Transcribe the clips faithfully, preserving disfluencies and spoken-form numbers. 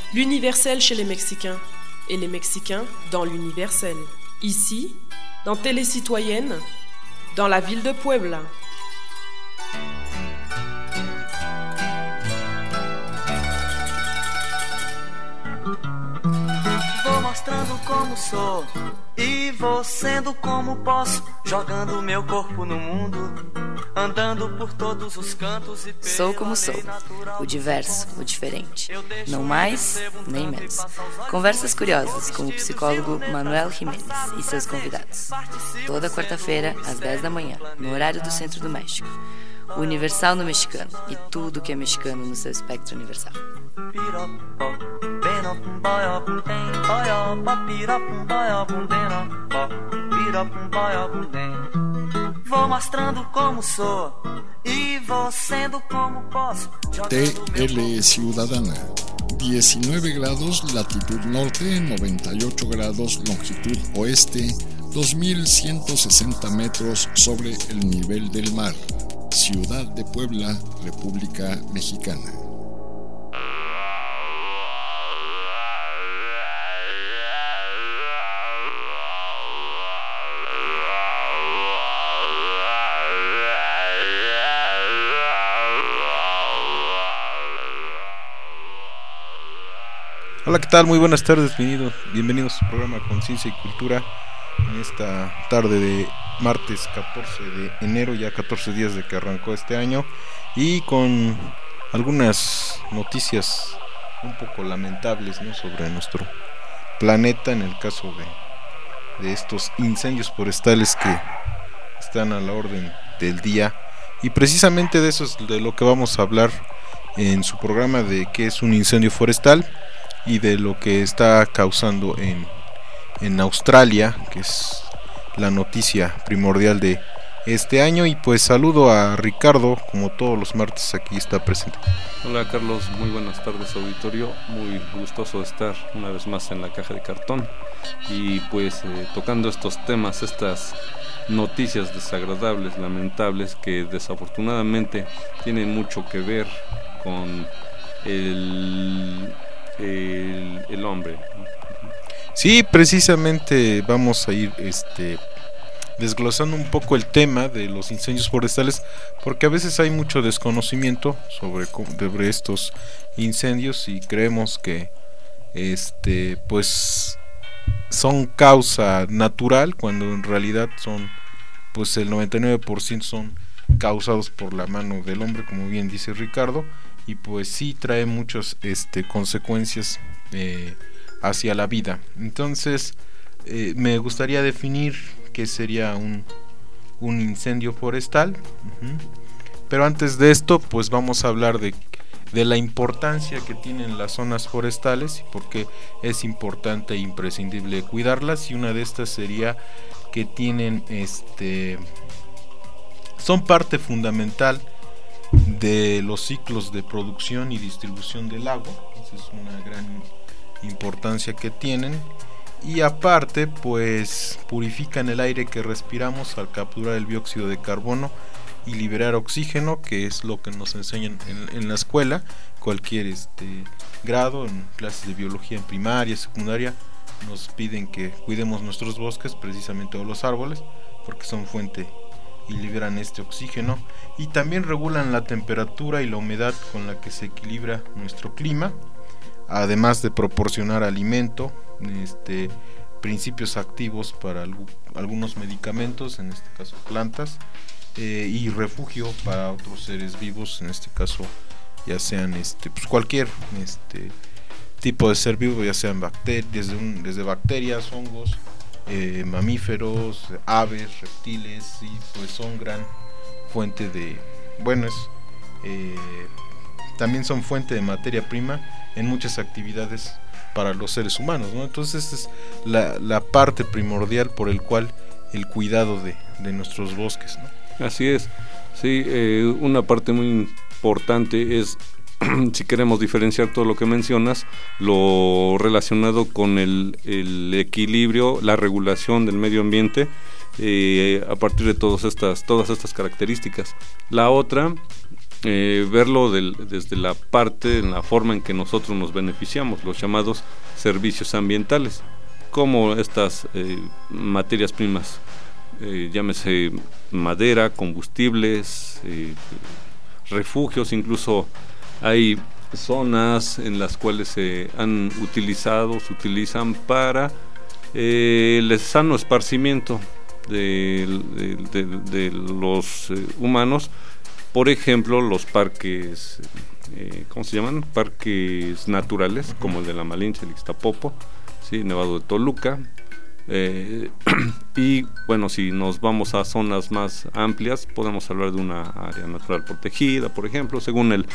L'universel chez les Mexicains et les Mexicains dans l'universel. Ici, dans Télécitoyenne, dans la ville de Puebla. Vou mostrando como sou e vou sendo como posso, jogando meu corpo no mundo, andando por todos os cantos e Sou como sou, o diverso, o diferente, não mais nem menos. Conversas curiosas com o psicólogo Manuel Jiménez e seus convidados. Toda quarta-feira, às dez da manhã, no horário do Centro do México. O Universal no mexicano e tudo que é mexicano no seu espectro universal. Vou mostrando como sou e vou sendo como posso. T L Ciudadana. diecinueve grados latitud norte, noventa y ocho grados longitud oeste, dos mil ciento sesenta metros sobre el nivel del mar. Ciudad de Puebla, República Mexicana. Hola, ¿qué tal? Muy buenas tardes, bienvenidos, bienvenidos a su programa Conciencia y Cultura en esta tarde de martes catorce de enero, ya catorce días de que arrancó este año, y con algunas noticias un poco lamentables, ¿no?, sobre nuestro planeta, en el caso de, de estos incendios forestales que están a la orden del día, y precisamente de eso es de lo que vamos a hablar en su programa, de qué es un incendio forestal y de lo que está causando en, en Australia, que es la noticia primordial de este año. Y pues saludo a Ricardo, como todos los martes aquí está presente. Hola Carlos, muy buenas tardes auditorio, muy gustoso de estar una vez más en la caja de cartón y pues eh, tocando estos temas, estas noticias desagradables, lamentables, que desafortunadamente tienen mucho que ver con el El, el hombre. Sí, precisamente vamos a ir este desglosando un poco el tema de los incendios forestales, porque a veces hay mucho desconocimiento sobre, sobre estos incendios y creemos que este pues son causa natural, cuando en realidad son pues el noventa y nueve por ciento son causados por la mano del hombre, como bien dice Ricardo. Y pues sí trae muchas este, consecuencias eh, hacia la vida. Entonces eh, me gustaría definir qué sería un, un incendio forestal. Uh-huh. Pero antes de esto, pues vamos a hablar de, de la importancia que tienen las zonas forestales y por qué es importante e imprescindible cuidarlas. Y una de estas sería que tienen este son parte fundamental de los ciclos de producción y distribución del agua. Esa es una gran importancia que tienen, y aparte pues purifican el aire que respiramos al capturar el dióxido de carbono y liberar oxígeno, que es lo que nos enseñan en, en la escuela, cualquier este grado, en clases de biología en primaria, secundaria, nos piden que cuidemos nuestros bosques, precisamente, o los árboles, porque son fuente y liberan este oxígeno, y también regulan la temperatura y la humedad con la que se equilibra nuestro clima, además de proporcionar alimento, este, principios activos para algo, algunos medicamentos, en este caso plantas, eh, y refugio para otros seres vivos, en este caso ya sean este, pues cualquier este, tipo de ser vivo, ya sean bacterias, desde, un, desde bacterias, hongos, Eh, mamíferos, aves, reptiles, y pues son gran fuente de, bueno, es, eh, también son fuente de materia prima en muchas actividades para los seres humanos, ¿no? Entonces esta es la, la parte primordial por el cual el cuidado de, de nuestros bosques, ¿no? Así es, sí, eh, una parte muy importante es si queremos diferenciar todo lo que mencionas, lo relacionado con el, el equilibrio, la regulación del medio ambiente, eh, a partir de todas estas, todas estas características. La otra eh, verlo del, desde la parte, en la forma en que nosotros nos beneficiamos, los llamados servicios ambientales, como estas eh, materias primas, eh, llámese madera, combustibles, eh, refugios, incluso hay zonas en las cuales se han utilizado, se utilizan para eh, el sano esparcimiento de, de, de, de los eh, humanos. Por ejemplo, los parques, eh, ¿cómo se llaman? Parques naturales, como el de la Malinche, el Ixtapopo, ¿sí? Nevado de Toluca. Eh, y bueno, si nos vamos a zonas más amplias, podemos hablar de una área natural protegida, por ejemplo, según el,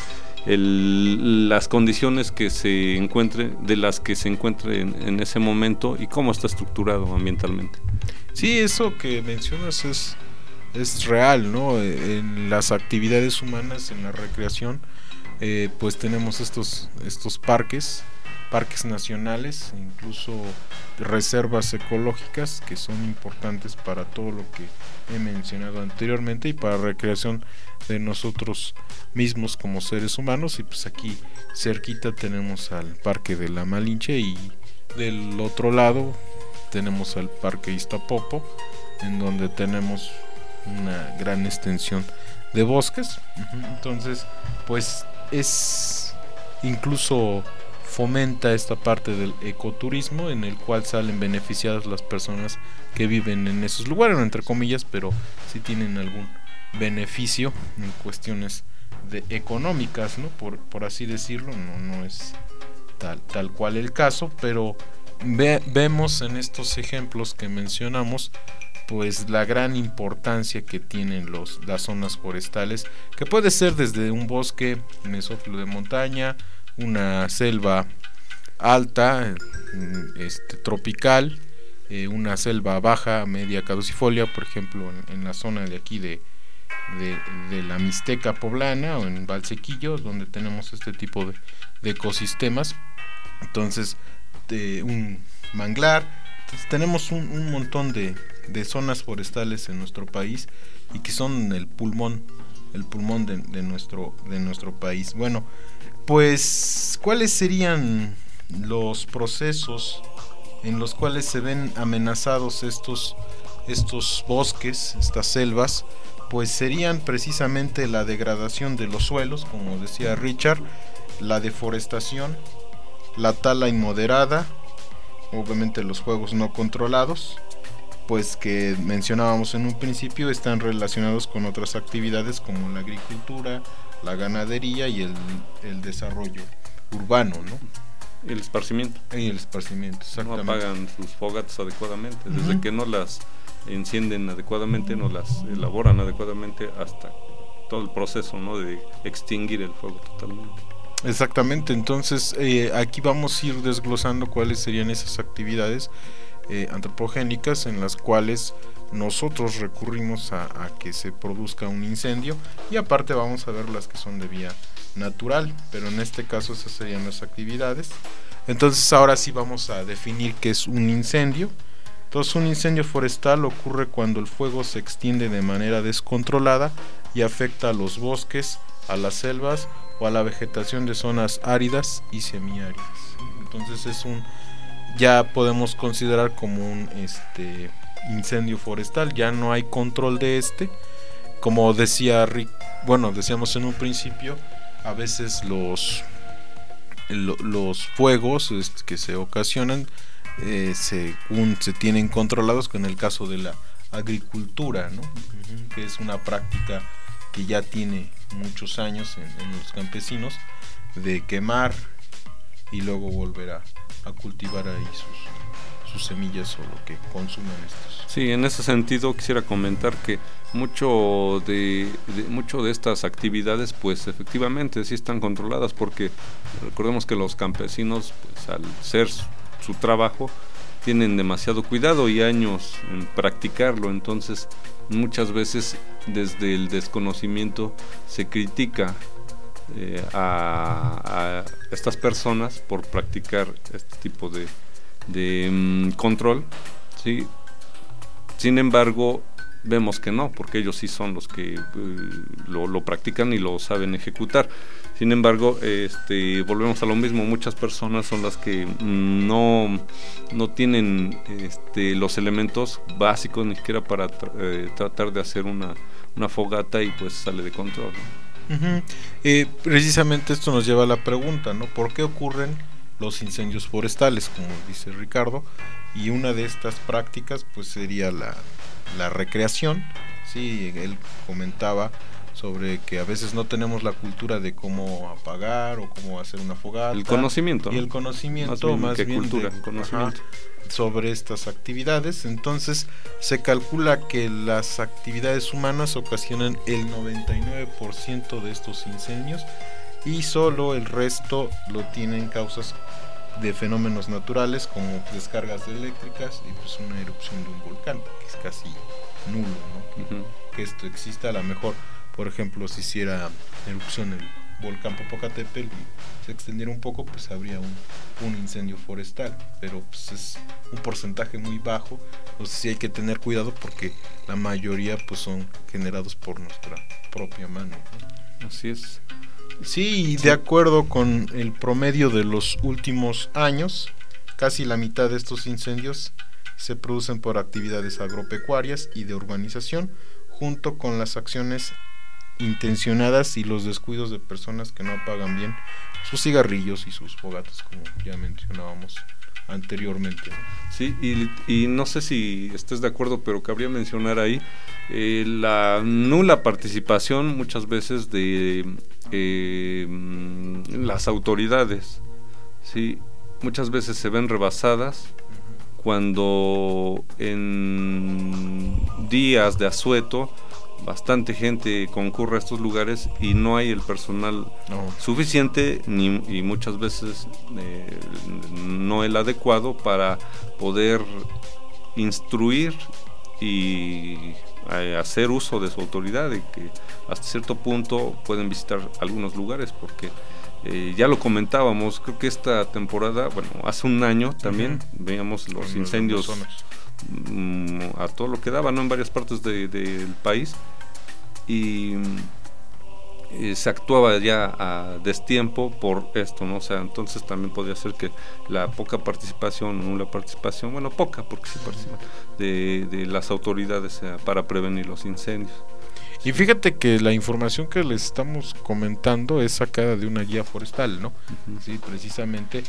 el, las condiciones que se encuentre, de las que se encuentre en, en ese momento y cómo está estructurado ambientalmente. Sí, eso que mencionas es, es real, ¿no? En las actividades humanas, en la recreación, eh, pues tenemos estos, estos parques, parques nacionales, incluso reservas ecológicas que son importantes para todo lo que he mencionado anteriormente y para la recreación de nosotros mismos como seres humanos. Y pues aquí cerquita tenemos al Parque de la Malinche y del otro lado tenemos al Parque Ixtapopo, en donde tenemos una gran extensión de bosques. Entonces pues es incluso fomenta esta parte del ecoturismo, en el cual salen beneficiadas las personas que viven en esos lugares, entre comillas, pero sí tienen algún beneficio en cuestiones de económicas, ¿no? Por, por así decirlo, no, no es tal, tal cual el caso, pero ve, vemos en estos ejemplos que mencionamos pues la gran importancia que tienen los, las zonas forestales, que puede ser desde un bosque mesófilo de montaña, una selva alta, este, tropical, eh, una selva baja, media caducifolia, por ejemplo en, en la zona de aquí de, de, de la Mixteca poblana o en Valsequillo, donde tenemos este tipo de, de ecosistemas. Entonces de un manglar, entonces, tenemos un, un montón de, de zonas forestales en nuestro país y que son el pulmón, el pulmón de, de nuestro, de nuestro país. Bueno, pues, ¿cuáles serían los procesos en los cuales se ven amenazados estos, estos bosques, estas selvas? Pues serían precisamente la degradación de los suelos, como decía Richard, la deforestación, la tala inmoderada, obviamente los fuegos no controlados, pues que mencionábamos en un principio, están relacionados con otras actividades como la agricultura, la ganadería y el, el desarrollo urbano, ¿no? El esparcimiento. Y el esparcimiento, exactamente. No apagan sus fogatas adecuadamente, uh-huh. Desde que no las encienden adecuadamente, no las elaboran adecuadamente, hasta todo el proceso, ¿no? De extinguir el fuego totalmente. Exactamente, entonces eh, aquí vamos a ir desglosando cuáles serían esas actividades eh, antropogénicas en las cuales nosotros recurrimos a, a que se produzca un incendio, y aparte vamos a ver las que son de vía natural, pero en este caso esas serían las actividades. Entonces ahora sí vamos a definir qué es un incendio. Entonces un incendio forestal ocurre cuando el fuego se extiende de manera descontrolada y afecta a los bosques, a las selvas o a la vegetación de zonas áridas y semiáridas. Entonces es un, ya podemos considerar como un este incendio forestal, ya no hay control de este, como decía Rick, bueno, decíamos en un principio, a veces los lo, los fuegos este, que se ocasionan eh, según se tienen controlados, con el caso de la agricultura, ¿no? Uh-huh. Que es una práctica que ya tiene muchos años en, en los campesinos, de quemar y luego volver a, a cultivar ahí sus, sus semillas o lo que consumen estos. Sí, en ese sentido quisiera comentar que mucho de, de mucho de estas actividades pues efectivamente sí están controladas, porque recordemos que los campesinos pues al ser su, su trabajo tienen demasiado cuidado y años en practicarlo, entonces muchas veces desde el desconocimiento se critica eh, a, a estas personas por practicar este tipo de, de um, control, ¿sí? Sin embargo, vemos que no, porque ellos sí son los que eh, lo, lo practican y lo saben ejecutar. Sin embargo, este, volvemos a lo mismo, muchas personas son las que no, no tienen este, los elementos básicos ni siquiera para tra eh, tratar de hacer una, una fogata y pues sale de control, ¿no? Uh-huh. eh, precisamente esto nos lleva a la pregunta, ¿no? ¿Por qué ocurren los incendios forestales, como dice Ricardo? Y una de estas prácticas pues sería la, la recreación. Sí, él comentaba sobre que a veces no tenemos la cultura de cómo apagar o cómo hacer una fogata. El conocimiento, y ¿no? el conocimiento más bien, más que bien cultura, de, conocimiento. Ajá, sobre estas actividades. Entonces se calcula que las actividades humanas ocasionan el noventa y nueve por ciento de estos incendios y solo el resto lo tienen causas de fenómenos naturales como descargas eléctricas y pues una erupción de un volcán, que es casi nulo, ¿no? Que, uh-huh. que esto exista. A lo mejor, por ejemplo, si hiciera erupción el volcán Popocatépetl y se extendiera un poco, pues habría un, un incendio forestal, pero pues es un porcentaje muy bajo. Entonces sí hay que tener cuidado porque la mayoría pues son generados por nuestra propia mano, ¿no? Así es. Sí, de acuerdo con el promedio de los últimos años, casi la mitad de estos incendios se producen por actividades agropecuarias y de urbanización, junto con las acciones intencionadas y los descuidos de personas que no apagan bien sus cigarrillos y sus fogatas, como ya mencionábamos anteriormente. Sí, y, y no sé si estés de acuerdo, pero cabría mencionar ahí eh, la nula participación muchas veces de eh, las autoridades. Sí, muchas veces se ven rebasadas cuando en días de asueto bastante gente concurre a estos lugares y no hay el personal no. suficiente ni, y muchas veces eh, no el adecuado para poder instruir y eh, hacer uso de su autoridad, y que hasta cierto punto pueden visitar algunos lugares, porque eh, ya lo comentábamos, creo que esta temporada, bueno, hace un año también uh-huh. veíamos los Con incendios mm, a todo lo que daba, ¿no? En varias partes de, de, del país, y eh, se actuaba ya a destiempo por esto, ¿no? O sea, entonces también podría ser que la poca participación, nula participación, bueno, poca, porque sí participan, de, de las autoridades eh, para prevenir los incendios. Y fíjate que la información que les estamos comentando es sacada de una guía forestal, ¿no? Uh-huh. Sí, precisamente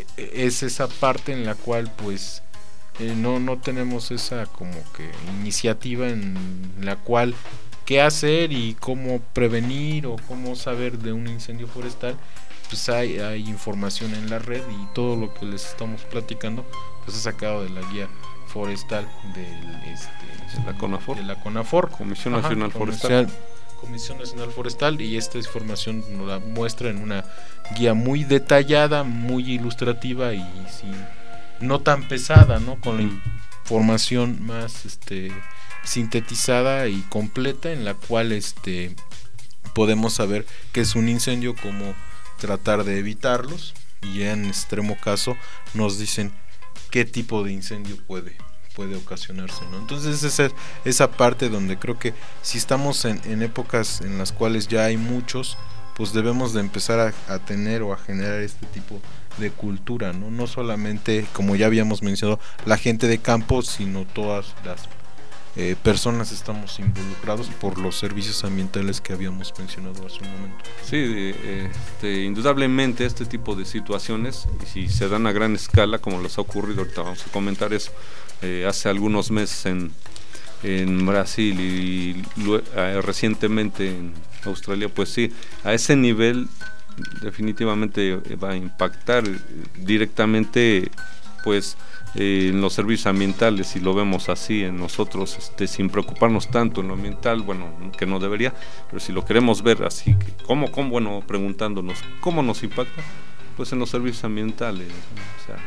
es esa parte en la cual pues eh, no, no tenemos esa como que iniciativa en la cual qué hacer y cómo prevenir o cómo saber de un incendio forestal. Pues hay, hay información en la red, y todo lo que les estamos platicando pues es sacado de la guía forestal del este de la CONAFOR, de la CONAFOR, Comisión Ajá, Nacional Forestal. Forestal. Comisión Nacional Forestal, y esta información nos la muestra en una guía muy detallada, muy ilustrativa y sin, no tan pesada, ¿no? Con la información más este sintetizada y completa, en la cual este podemos saber qué es un incendio, cómo tratar de evitarlos, y ya en extremo caso nos dicen qué tipo de incendio puede puede ocasionarse, ¿no? Entonces esa, esa parte donde creo que si estamos en, en épocas en las cuales ya hay muchos, pues debemos de empezar a, a tener o a generar este tipo de cultura, ¿no? No solamente, como ya habíamos mencionado, la gente de campo, sino todas las eh, personas estamos involucrados por los servicios ambientales que habíamos mencionado hace un momento. Sí, este, indudablemente este tipo de situaciones, y si se dan a gran escala, como les ha ocurrido, ahorita vamos a comentar eso, eh, hace algunos meses en, en Brasil y, y eh, recientemente en Australia, pues sí, a ese nivel definitivamente va a impactar directamente pues eh, en los servicios ambientales, si lo vemos así en nosotros, este, sin preocuparnos tanto en lo ambiental, bueno, que no debería, pero si lo queremos ver así, ¿cómo, cómo bueno, preguntándonos cómo nos impacta? Pues en los servicios ambientales, ¿no? O sea,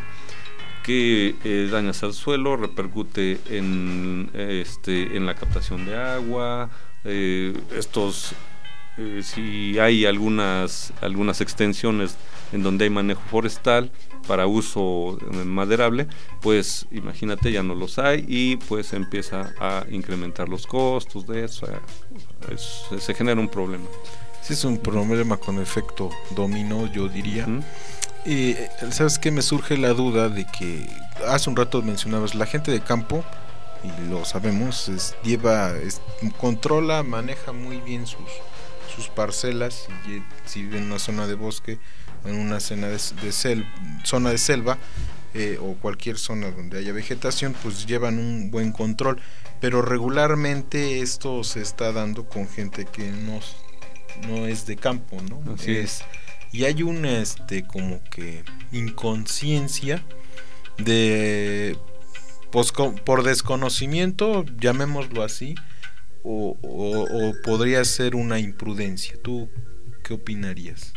que eh, dañas al suelo, repercute en, este, en la captación de agua, eh, estos eh, si hay algunas algunas extensiones en donde hay manejo forestal para uso maderable, pues imagínate, ya no los hay y pues empieza a incrementar los costos de eso, es, se genera un problema. Sí, es un problema con efecto dominó, yo diría. Uh-huh. Y ¿sabes qué? Me surge la duda de que hace un rato mencionabas la gente de campo, y lo sabemos, es, lleva, es, controla, maneja muy bien sus, sus parcelas, y si vive en una zona de bosque, en una zona de, de, sel, zona de selva, eh, o cualquier zona donde haya vegetación, pues llevan un buen control, pero regularmente esto se está dando con gente que no, no es de campo, ¿no? Así es, y hay una este como que inconsciencia de pues, por desconocimiento, llamémoslo así, o, o, o podría ser una imprudencia. ¿Tú qué opinarías?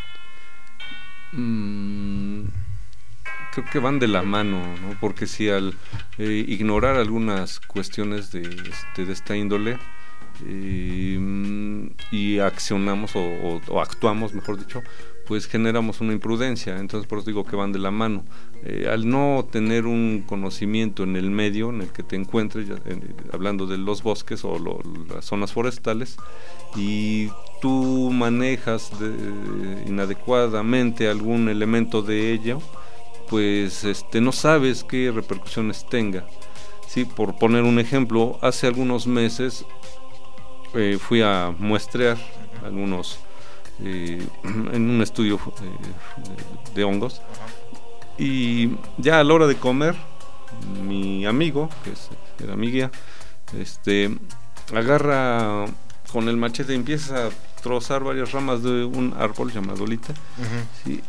Mm, creo que van de la mano, ¿no? Porque si al eh, ignorar algunas cuestiones de, este, de esta índole eh, y accionamos o, o, o actuamos, mejor dicho, pues generamos una imprudencia. Entonces por eso digo que van de la mano. Eh, al no tener un conocimiento en el medio en el que te encuentres, ya, eh, hablando de los bosques o lo, las zonas forestales, y tú manejas de, inadecuadamente algún elemento de ello, pues este no sabes qué repercusiones tenga. Sí, por poner un ejemplo, hace algunos meses eh, fui a muestrear algunos eh, en un estudio eh, de hongos, y ya a la hora de comer, mi amigo, que es, era mi guía, este agarra con el machete y empieza a trozar varias ramas de un árbol llamado lita. Uh-huh. ¿Sí?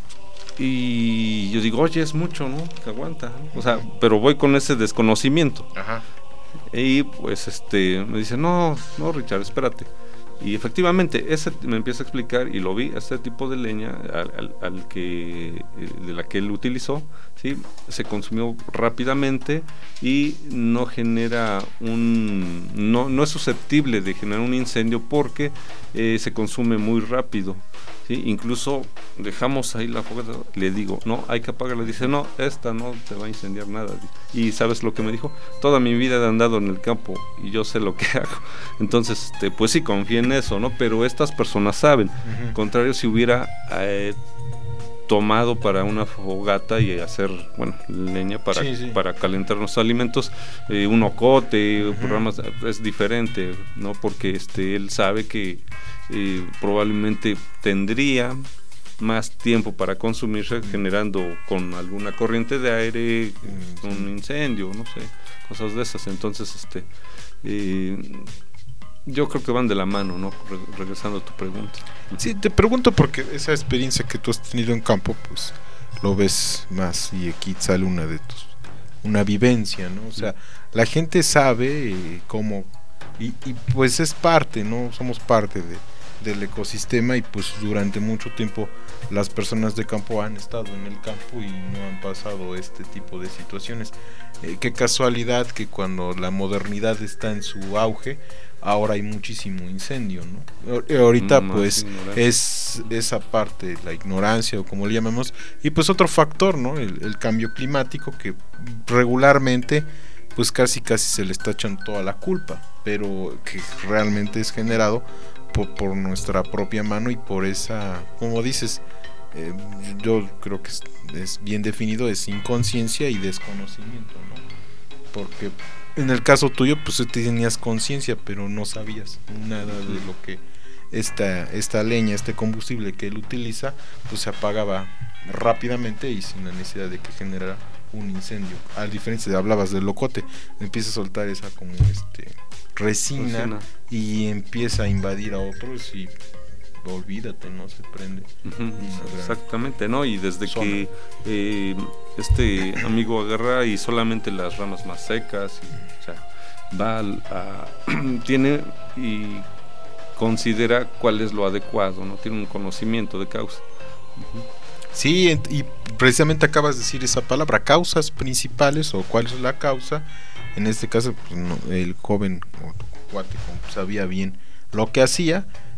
Y yo digo, oye, es mucho, ¿no? Que aguanta, ¿no? O sea, pero voy con ese desconocimiento. Ajá. Y pues este me dice, no, no, Richard, espérate. Y efectivamente, ese me empieza a explicar, y lo vi, este tipo de leña al, al, al que de la que él utilizó, ¿sí? Se consumió rápidamente y no genera un no no es susceptible de generar un incendio porque eh, se consume muy rápido, ¿sí? Incluso dejamos ahí la fogata, le digo, no, hay que apagarla. Dice, no, esta no te va a incendiar nada. Y ¿sabes lo que me dijo? Toda mi vida he andado en el campo y yo sé lo que hago. Entonces, este, pues sí, confié en eso, ¿no? Pero estas personas saben. Uh-huh. Contrario, si hubiera eh, tomado para una fogata y hacer, bueno, leña para, sí, sí. para calentar los alimentos, eh, un ocote, uh-huh. programas, es diferente, ¿no? Porque este él sabe que eh, probablemente tendría más tiempo para consumirse, generando con alguna corriente de aire uh-huh. un incendio, no sé, cosas de esas. Entonces, este eh, yo creo que van de la mano, ¿no? Re- regresando a tu pregunta. Sí, te pregunto porque esa experiencia que tú has tenido en campo, pues lo ves más, y aquí sale una de tus, una vivencia, ¿no? O sea, la gente sabe eh, cómo, y, y pues es parte, ¿no? Somos parte de, del ecosistema, y pues durante mucho tiempo las personas de campo han estado en el campo y no han pasado este tipo de situaciones. Eh, qué casualidad que cuando la modernidad está en su auge, ahora hay muchísimo incendio, ¿no? Ahorita mm, pues es esa parte, la ignorancia o como le llamamos, y pues otro factor, ¿no? El, el cambio climático, que regularmente pues casi casi se le está echando toda la culpa, pero que realmente es generado por, por nuestra propia mano, y por esa, como dices, eh, yo creo que es, es bien definido, es inconsciencia y desconocimiento, ¿no? Porque en el caso tuyo, pues tú tenías conciencia, pero no sabías nada de lo que esta, esta leña, este combustible que él utiliza, pues se apagaba rápidamente y sin la necesidad de que generara un incendio. A diferencia de, hablabas del locote, empieza a soltar esa como este resina, resina. Y empieza a invadir a otros y olvídate, no se prende. Uh-huh. Exactamente, ¿no? Y desde zona. que eh, este amigo agarra y solamente las ramas más secas, y, o sea, va a, a tiene y considera cuál es lo adecuado, ¿no? Tiene un conocimiento de causa. Uh-huh. Sí, y precisamente acabas de decir esa palabra, causas principales, o cuál es la causa. En este caso, pues, no, el joven o cuate sabía bien lo que hacía,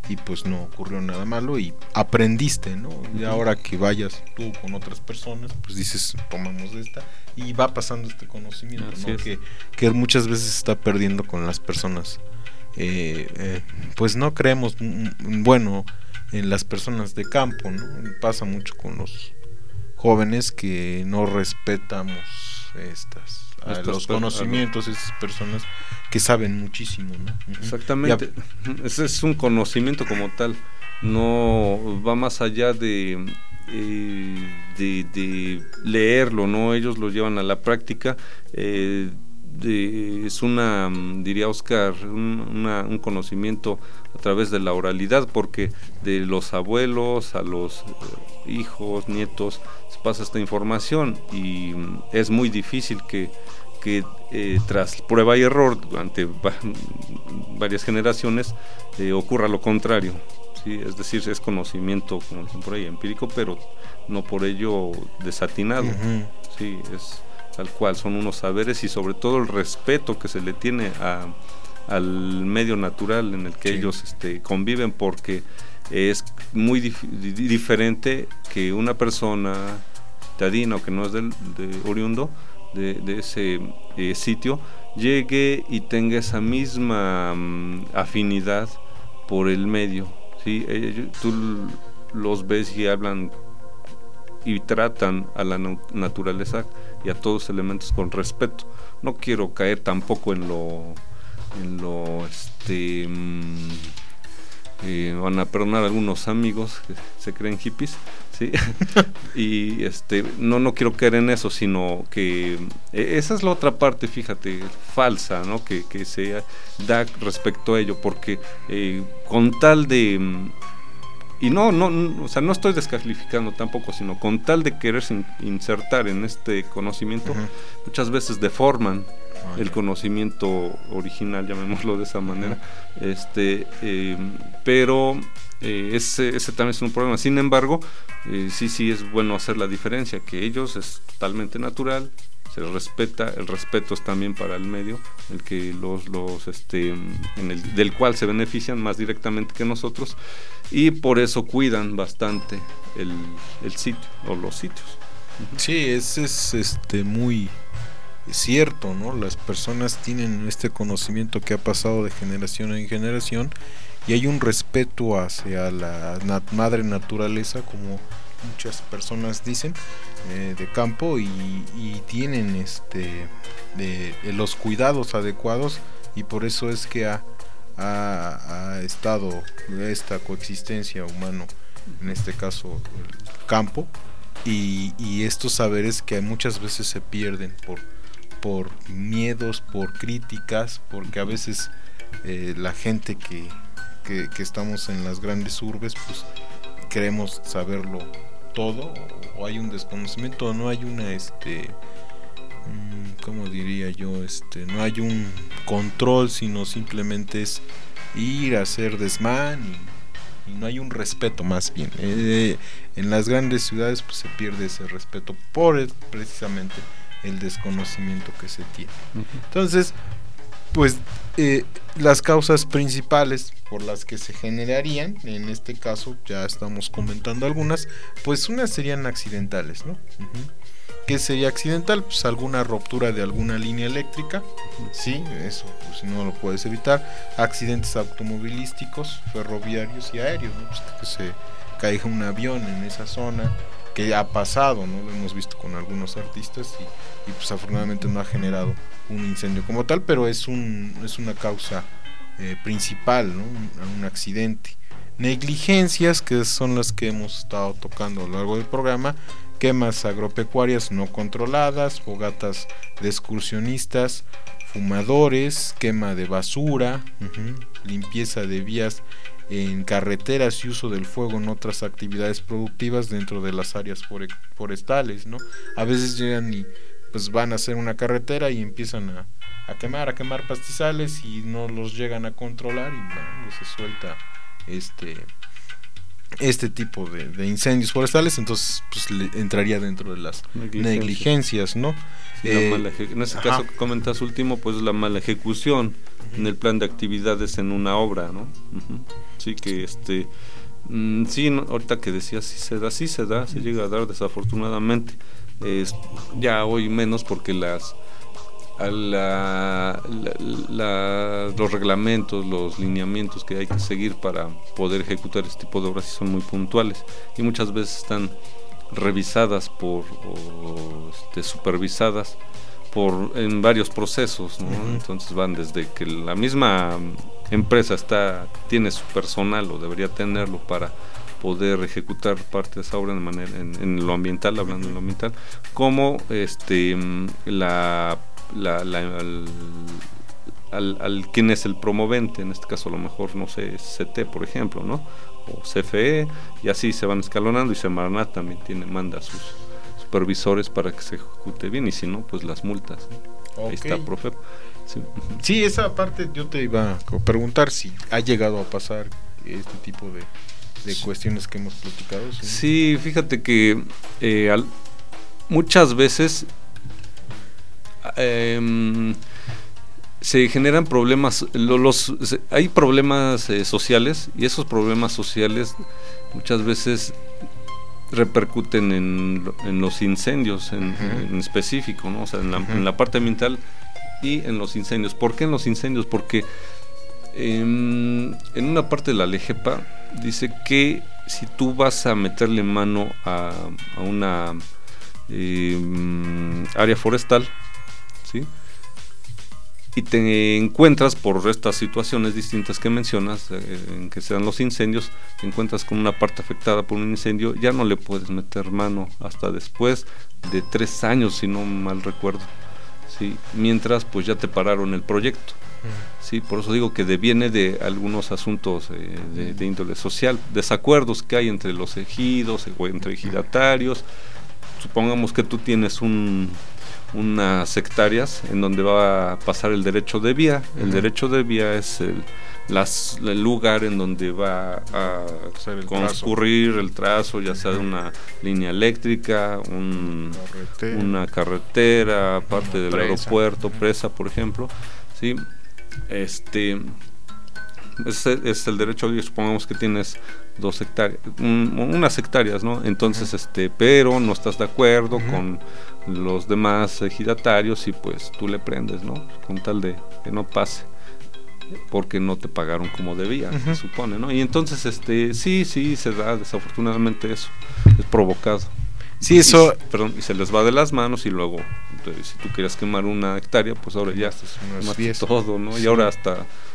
y pues no ocurrió nada malo y aprendiste, ¿no? Y ahora que vayas tú con otras personas, pues dices, tomamos de esta y va pasando este conocimiento, ¿no? Que, que muchas veces se está perdiendo con las personas. Eh, eh, pues no creemos, bueno, en las personas de campo, ¿no? Pasa mucho con los jóvenes que no respetamos estas a los conocimientos de esas personas que saben muchísimo, ¿no? Exactamente. Ya. Ese es un conocimiento como tal, no va más allá de, eh, de, de leerlo, ¿no? Ellos lo llevan a la práctica. Eh, de, es una, diría Oscar, un, una, un conocimiento a través de la oralidad, porque de los abuelos a los eh, hijos, nietos, se pasa esta información y es muy difícil que, que eh, tras prueba y error durante va, varias generaciones eh, ocurra lo contrario, ¿sí? Es decir, es conocimiento, como dicen por ahí, empírico, pero no por ello desatinado. Uh-huh. Sí, es tal cual, son unos saberes y sobre todo el respeto que se le tiene a, al medio natural en el que sí. ellos este, conviven, porque es muy dif- diferente que una persona tadina o que no es del, de oriundo de, de ese eh, sitio llegue y tenga esa misma um, afinidad por el medio, ¿sí? Ellos, tú los ves y hablan y tratan a la naturaleza y a todos los elementos con respeto. No quiero caer tampoco en lo en lo este mmm, eh, van a perdonar algunos amigos que se creen hippies, ¿sí? y este no no quiero caer en eso, sino que eh, esa es la otra parte, fíjate, falsa, ¿no? que, que se da respecto a ello, porque eh, con tal de y no, no, no, o sea, no estoy descalificando tampoco, sino con tal de quererse in, insertar en este conocimiento, uh-huh. muchas veces deforman oh, el yeah. conocimiento original, llamémoslo de esa manera, uh-huh. este, eh, pero eh, ese, ese también es un problema. Sin embargo, eh, sí, sí es bueno hacer la diferencia, que ellos es totalmente natural, se les respeta, el respeto es también para el medio, el que los, los este, en el, del cual se benefician más directamente que nosotros, y por eso cuidan bastante el, el sitio o los sitios. Sí, es, es este muy cierto, ¿no? Las personas tienen este conocimiento que ha pasado de generación en generación y hay un respeto hacia la nat- madre naturaleza, como muchas personas dicen, eh, de campo, y, y tienen este de, de los cuidados adecuados, y por eso es que ha, ha, ha estado esta coexistencia humano, en este caso el campo, y, y estos saberes que muchas veces se pierden por, por miedos, por críticas, porque a veces eh, la gente que, que, que estamos en las grandes urbes, pues queremos saberlo todo, o hay un desconocimiento, o no hay una este ¿cómo diría yo? este no hay un control, sino simplemente es ir a hacer desmán y, y no hay un respeto, más bien eh, en las grandes ciudades pues se pierde ese respeto por el, precisamente el desconocimiento que se tiene. Uh-huh. Entonces pues eh, las causas principales por las que se generarían, en este caso ya estamos comentando algunas, pues unas serían accidentales, ¿no? Uh-huh. ¿Qué sería accidental? Pues alguna ruptura de alguna línea eléctrica, sí, eso pues no lo puedes evitar. Accidentes automovilísticos, ferroviarios y aéreos, ¿no? Pues que se caiga un avión en esa zona, que ha pasado, ¿no? Lo hemos visto con algunos artistas y, y pues afortunadamente no ha generado un incendio como tal, pero es un es una causa eh, principal, ¿no? Un, un accidente. Negligencias, que son las que hemos estado tocando a lo largo del programa, quemas agropecuarias no controladas, fogatas de excursionistas, fumadores, quema de basura, uh-huh, limpieza de vías en carreteras y uso del fuego en otras actividades productivas dentro de las áreas forestales, ¿no? A veces llegan y pues van a hacer una carretera y empiezan a, a quemar, a quemar pastizales y no los llegan a controlar y bueno, se suelta este este tipo de, de incendios forestales, entonces pues le entraría dentro de las negligencias, negligencias ¿no? Sí, eh, la mala eje- en ese ajá. caso que comentas último, pues la mala ejecución uh-huh. en el plan de actividades en una obra, ¿no? Uh-huh. Sí que este mm, sí, no, ahorita que decías sí se da, sí se da, uh-huh. se llega a dar desafortunadamente, es, ya hoy menos porque las a la, la, la, los reglamentos, los lineamientos que hay que seguir para poder ejecutar este tipo de obras sí son muy puntuales y muchas veces están revisadas por o este, supervisadas por en varios procesos, ¿no? Uh-huh. Entonces van desde que la misma empresa está tiene su personal o debería tenerlo para poder ejecutar parte de esa obra de manera en, en lo ambiental, hablando de lo ambiental, como este la La, la, al, al, al quién es el promovente, en este caso a lo mejor no sé, C T por ejemplo, ¿no? O C F E, y así se van escalonando, y Semarnat también tiene, manda a sus supervisores para que se ejecute bien, y si no, pues las multas, ¿no? Okay. Ahí está, profe. Sí. sí, esa parte yo te iba a preguntar si ha llegado a pasar este tipo de, de cuestiones que hemos platicado. Sí, sí fíjate que eh, al, muchas veces Eh, se generan problemas, los, los se, hay problemas eh, sociales, y esos problemas sociales muchas veces repercuten en, en los incendios en, uh-huh. en específico, ¿no? O sea, en la, uh-huh. en la parte ambiental y en los incendios. ¿Por qué en los incendios? Porque eh, en una parte de la LEGEPA dice que si tú vas a meterle mano a, a una eh, área forestal, ¿sí? Y te encuentras por estas situaciones distintas que mencionas, eh, en que se dan los incendios, te encuentras con una parte afectada por un incendio, ya no le puedes meter mano hasta después de tres años, si no mal recuerdo, ¿sí? Mientras pues ya te pararon el proyecto, ¿sí? Por eso digo que deviene de algunos asuntos eh, de, de índole social, desacuerdos que hay entre los ejidos o entre ejidatarios. Supongamos que tú tienes un unas hectáreas en donde va a pasar el derecho de vía. El uh-huh. derecho de vía es el, las, el lugar en donde va a el transcurrir trazo. el trazo, ya sea de una línea eléctrica, un, carretera. una carretera, parte una del presa. aeropuerto, uh-huh. presa, por ejemplo, ¿sí? Este es, es el derecho de vía. Supongamos que tienes dos hectáreas, un, unas hectáreas, ¿no? Entonces, uh-huh. este, pero no estás de acuerdo uh-huh. con los demás ejidatarios y pues tú le prendes, ¿no? Con tal de que no pase, porque no te pagaron como debía, uh-huh. se supone, ¿no? Y entonces, este, sí, sí, se da desafortunadamente eso, es provocado. Sí, eso. Y, perdón, y se les va de las manos y luego, entonces, si tú querías quemar una hectárea, pues ahora ya quemaste todo, ¿no? Sí. Y ahora hasta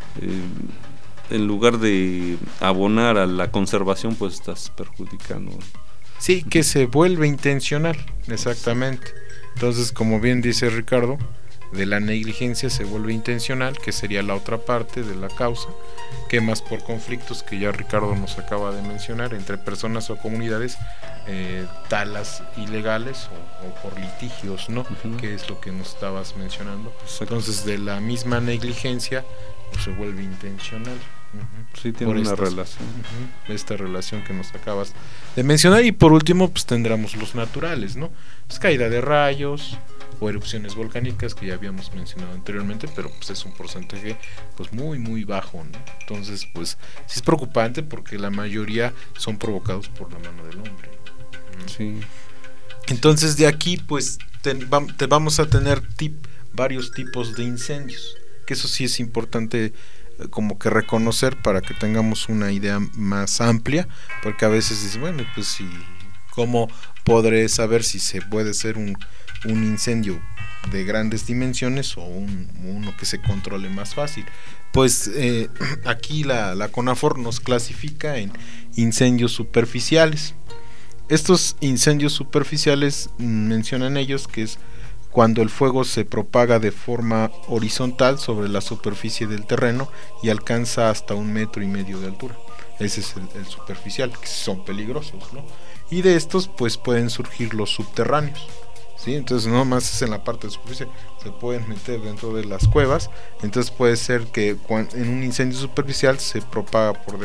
eh, en lugar de abonar a la conservación, pues estás perjudicando. Sí, que se vuelve intencional, exactamente. Entonces, como bien dice Ricardo, de la negligencia se vuelve intencional, que sería la otra parte de la causa, quemas por conflictos que ya Ricardo nos acaba de mencionar, entre personas o comunidades, eh, talas ilegales o, o por litigios, ¿no? Uh-huh. Que es lo que nos estabas mencionando. Entonces, de la misma negligencia pues, se vuelve intencional. Uh-huh. Sí, tiene por una estas, relación. Uh-huh, esta relación que nos acabas de mencionar. Y por último, pues tendremos los naturales, ¿no? Pues caída de rayos o erupciones volcánicas que ya habíamos mencionado anteriormente, pero pues es un porcentaje pues muy muy bajo, ¿no? Entonces, pues sí es preocupante porque la mayoría son provocados por la mano del hombre. Sí. Entonces, de aquí pues te, te vamos a tener tip, varios tipos de incendios, que eso sí es importante como que reconocer para que tengamos una idea más amplia, porque a veces dices, bueno, pues si cómo podré saber si se puede ser un, un incendio de grandes dimensiones o un, uno que se controle más fácil. Pues eh, aquí la, la CONAFOR nos clasifica en incendios superficiales. Estos incendios superficiales mencionan ellos que es cuando el fuego se propaga de forma horizontal sobre la superficie del terreno y alcanza hasta un metro y medio de altura. Ese es el, el superficial, que son peligrosos, ¿no? Y de estos pues pueden surgir los subterráneos, ¿sí? Entonces no más es en la parte de superficie, se pueden meter dentro de las cuevas. Entonces puede ser que cuando, en un incendio superficial se propaga por debajo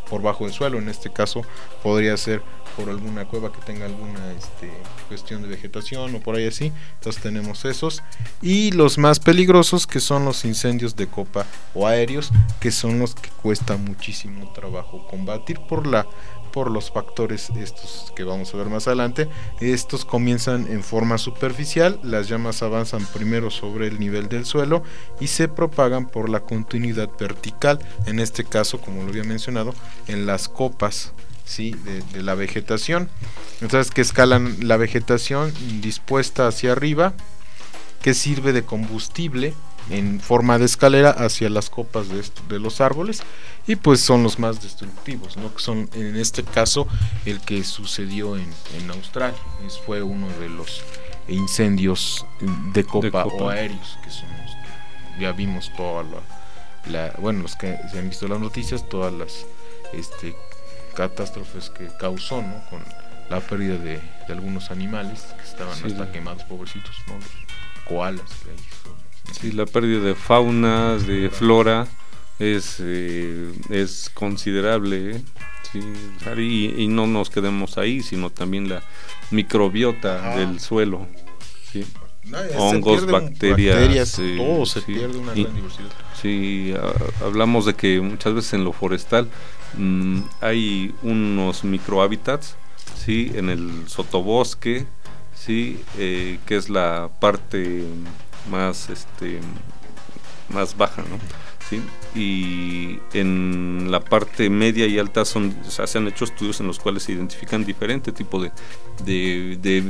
por bajo del suelo. En este caso podría ser por alguna cueva que tenga alguna este, cuestión de vegetación o por ahí así. Entonces tenemos esos, y los más peligrosos, que son los incendios de copa o aéreos, que son los que cuesta muchísimo trabajo combatir por la por los factores estos que vamos a ver más adelante. Estos comienzan en forma superficial, las llamas avanzan primero sobre el nivel del suelo y se propagan por la continuidad vertical, en este caso, como lo había mencionado, en las copas, ¿sí? de, de la vegetación. Entonces, que escalan la vegetación dispuesta hacia arriba, que sirve de combustible en forma de escalera hacia las copas de, esto, de los árboles, y pues son los más destructivos, ¿no? Que son en este caso el que sucedió en, en Australia. Es, fue uno de los incendios de copa, de copa o aéreos, que son los que ya vimos toda la, la bueno, los que se han visto las noticias, todas las este, catástrofes que causó, ¿no? Con la pérdida de, de algunos animales que estaban sí, hasta quemados, pobrecitos, ¿no? Los koalas que hay. Sí, la pérdida de fauna, de flora es eh, es considerable, ¿eh? Sí, y, y no nos quedemos ahí, sino también la microbiota ah. del suelo, ¿sí? No, hongos, bacterias, bacterias eh, todo se sí, pierde una y, gran diversidad. Sí, a, hablamos de que muchas veces en lo forestal mmm, hay unos microhábitats, sí, en el sotobosque, sí, eh, que es la parte más este más baja, ¿no? ¿Sí? Y en la parte media y alta son, o sea, se han hecho estudios en los cuales se identifican diferentes tipos de, de, de,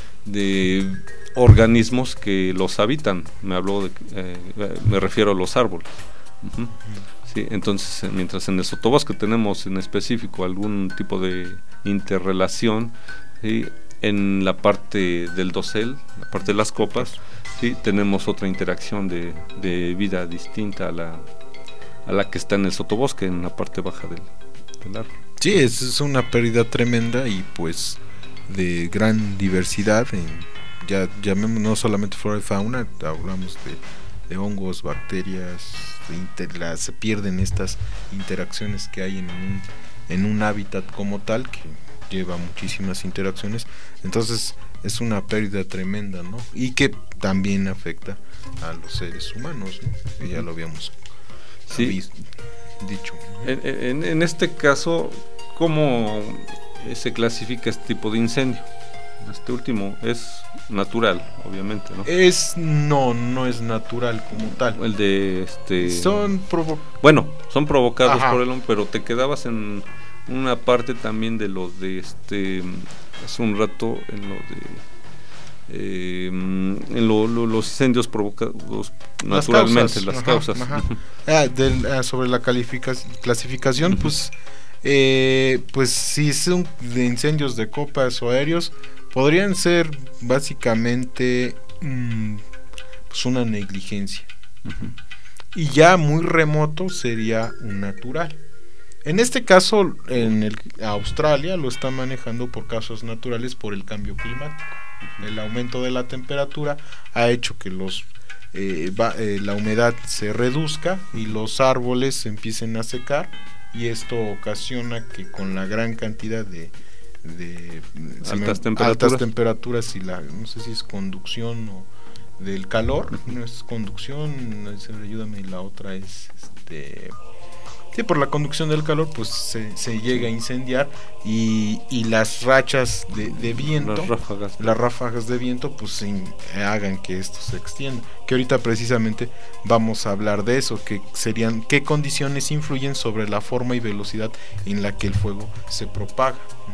de organismos que los habitan. Me hablo de, eh, me refiero a los árboles. Uh-huh. Sí, entonces, mientras en el sotobosque tenemos en específico algún tipo de interrelación, ¿sí? En la parte del dosel, la parte de las copas, sí, tenemos otra interacción de, de vida distinta a la, a la que está en el sotobosque, en la parte baja del, del árbol. Sí, es, es una pérdida tremenda y pues de gran diversidad, en, ya llamemos no solamente flora y fauna, hablamos de, de hongos, bacterias, de inter, la, se pierden estas interacciones que hay en un, en un hábitat como tal, que lleva muchísimas interacciones. Entonces es una pérdida tremenda, ¿no? Y que también afecta a los seres humanos, ¿no? Que ya lo habíamos sí. visto, dicho. En, en, en este caso, ¿cómo se clasifica este tipo de incendio? Este último es natural, obviamente, ¿no? Es no, no es natural como tal. El de este son provo- bueno, son provocados Ajá. por el hombre, pero te quedabas en una parte también de lo de este hace un rato en lo de eh, en lo, lo, los incendios provocados las naturalmente, causas, las ajá, causas. Ajá. Ah, del, ah, sobre la califica- clasificación, uh-huh. pues eh, pues si son de incendios de copas o aéreos, podrían ser básicamente mmm, pues una negligencia, uh-huh. y ya muy remoto sería un natural. En este caso, en el, Australia lo está manejando por causas naturales, por el cambio climático. El aumento de la temperatura ha hecho que los eh, va, eh, la humedad se reduzca y los árboles se empiecen a secar, y esto ocasiona que con la gran cantidad de, de altas, me, temperaturas. altas temperaturas y la, no sé si es conducción o del calor, no es conducción, ayúdame, la otra es este sí, por la conducción del calor, pues se, se llega a incendiar, y, y las rachas de, de viento, las ráfagas. las ráfagas de viento, pues se, hagan que esto se extienda. Que ahorita precisamente vamos a hablar de eso, que serían qué condiciones influyen sobre la forma y velocidad en la que el fuego se propaga.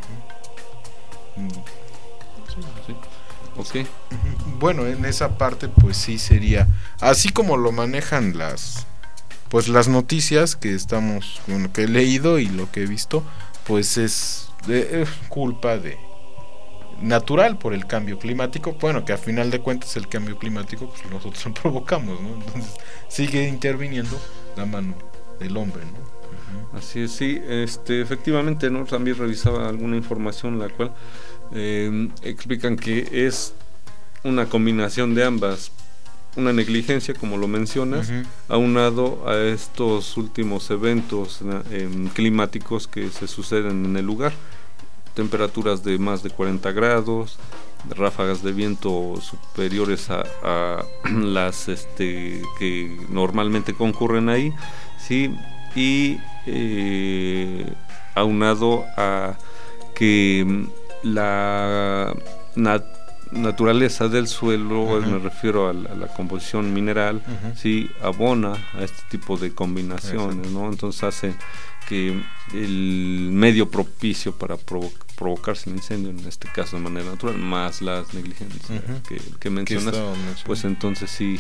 Uh-huh. Sí. Okay. Uh-huh. Bueno, en esa parte, pues sí sería así como lo manejan las pues las noticias que estamos, bueno, que he leído y lo que he visto, pues es de, eh, culpa de natural por el cambio climático, bueno, que a final de cuentas el cambio climático pues nosotros lo provocamos, ¿no? Entonces sigue interviniendo la mano del hombre, ¿no? Uh-huh. Así es, sí, este, efectivamente, ¿no? También revisaba alguna información la cual eh, explican que es una combinación de ambas. una negligencia, como lo mencionas, uh-huh. aunado a estos últimos eventos eh, climáticos que se suceden en el lugar. Temperaturas de más de cuarenta grados, ráfagas de viento superiores a, a las este, que normalmente concurren ahí, ¿sí? Y eh, aunado a que la nat- naturaleza del suelo, uh-huh. me refiero a la, a la composición mineral, uh-huh. sí, abona a este tipo de combinaciones, ¿no? Entonces hace que el medio propicio para provo- provocarse un incendio, en este caso de manera natural, más las negligencias uh-huh. que, que mencionas, pues entonces sí,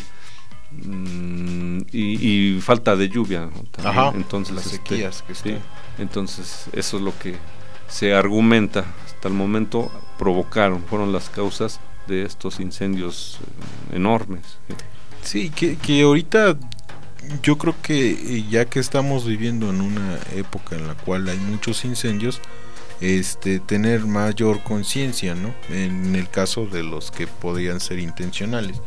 mm, y, y falta de lluvia, ¿no? También, Ajá, entonces las este, sequías que sí, entonces eso es lo que se argumenta hasta el momento, provocaron, fueron las causas de estos incendios eh, enormes. Sí, que, que ahorita yo creo que ya que estamos viviendo en una época en la cual hay muchos incendios, este tener mayor conciencia, ¿no? En el caso de los que podrían ser intencionales.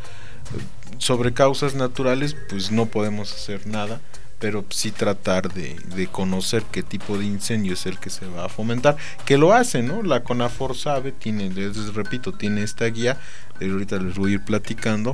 Sobre causas naturales, pues no podemos hacer nada, pero sí tratar de, de conocer qué tipo de incendio es el que se va a fomentar, que lo hace, ¿no? La CONAFOR sabe, tiene, les repito, tiene esta guía, ahorita les voy a ir platicando,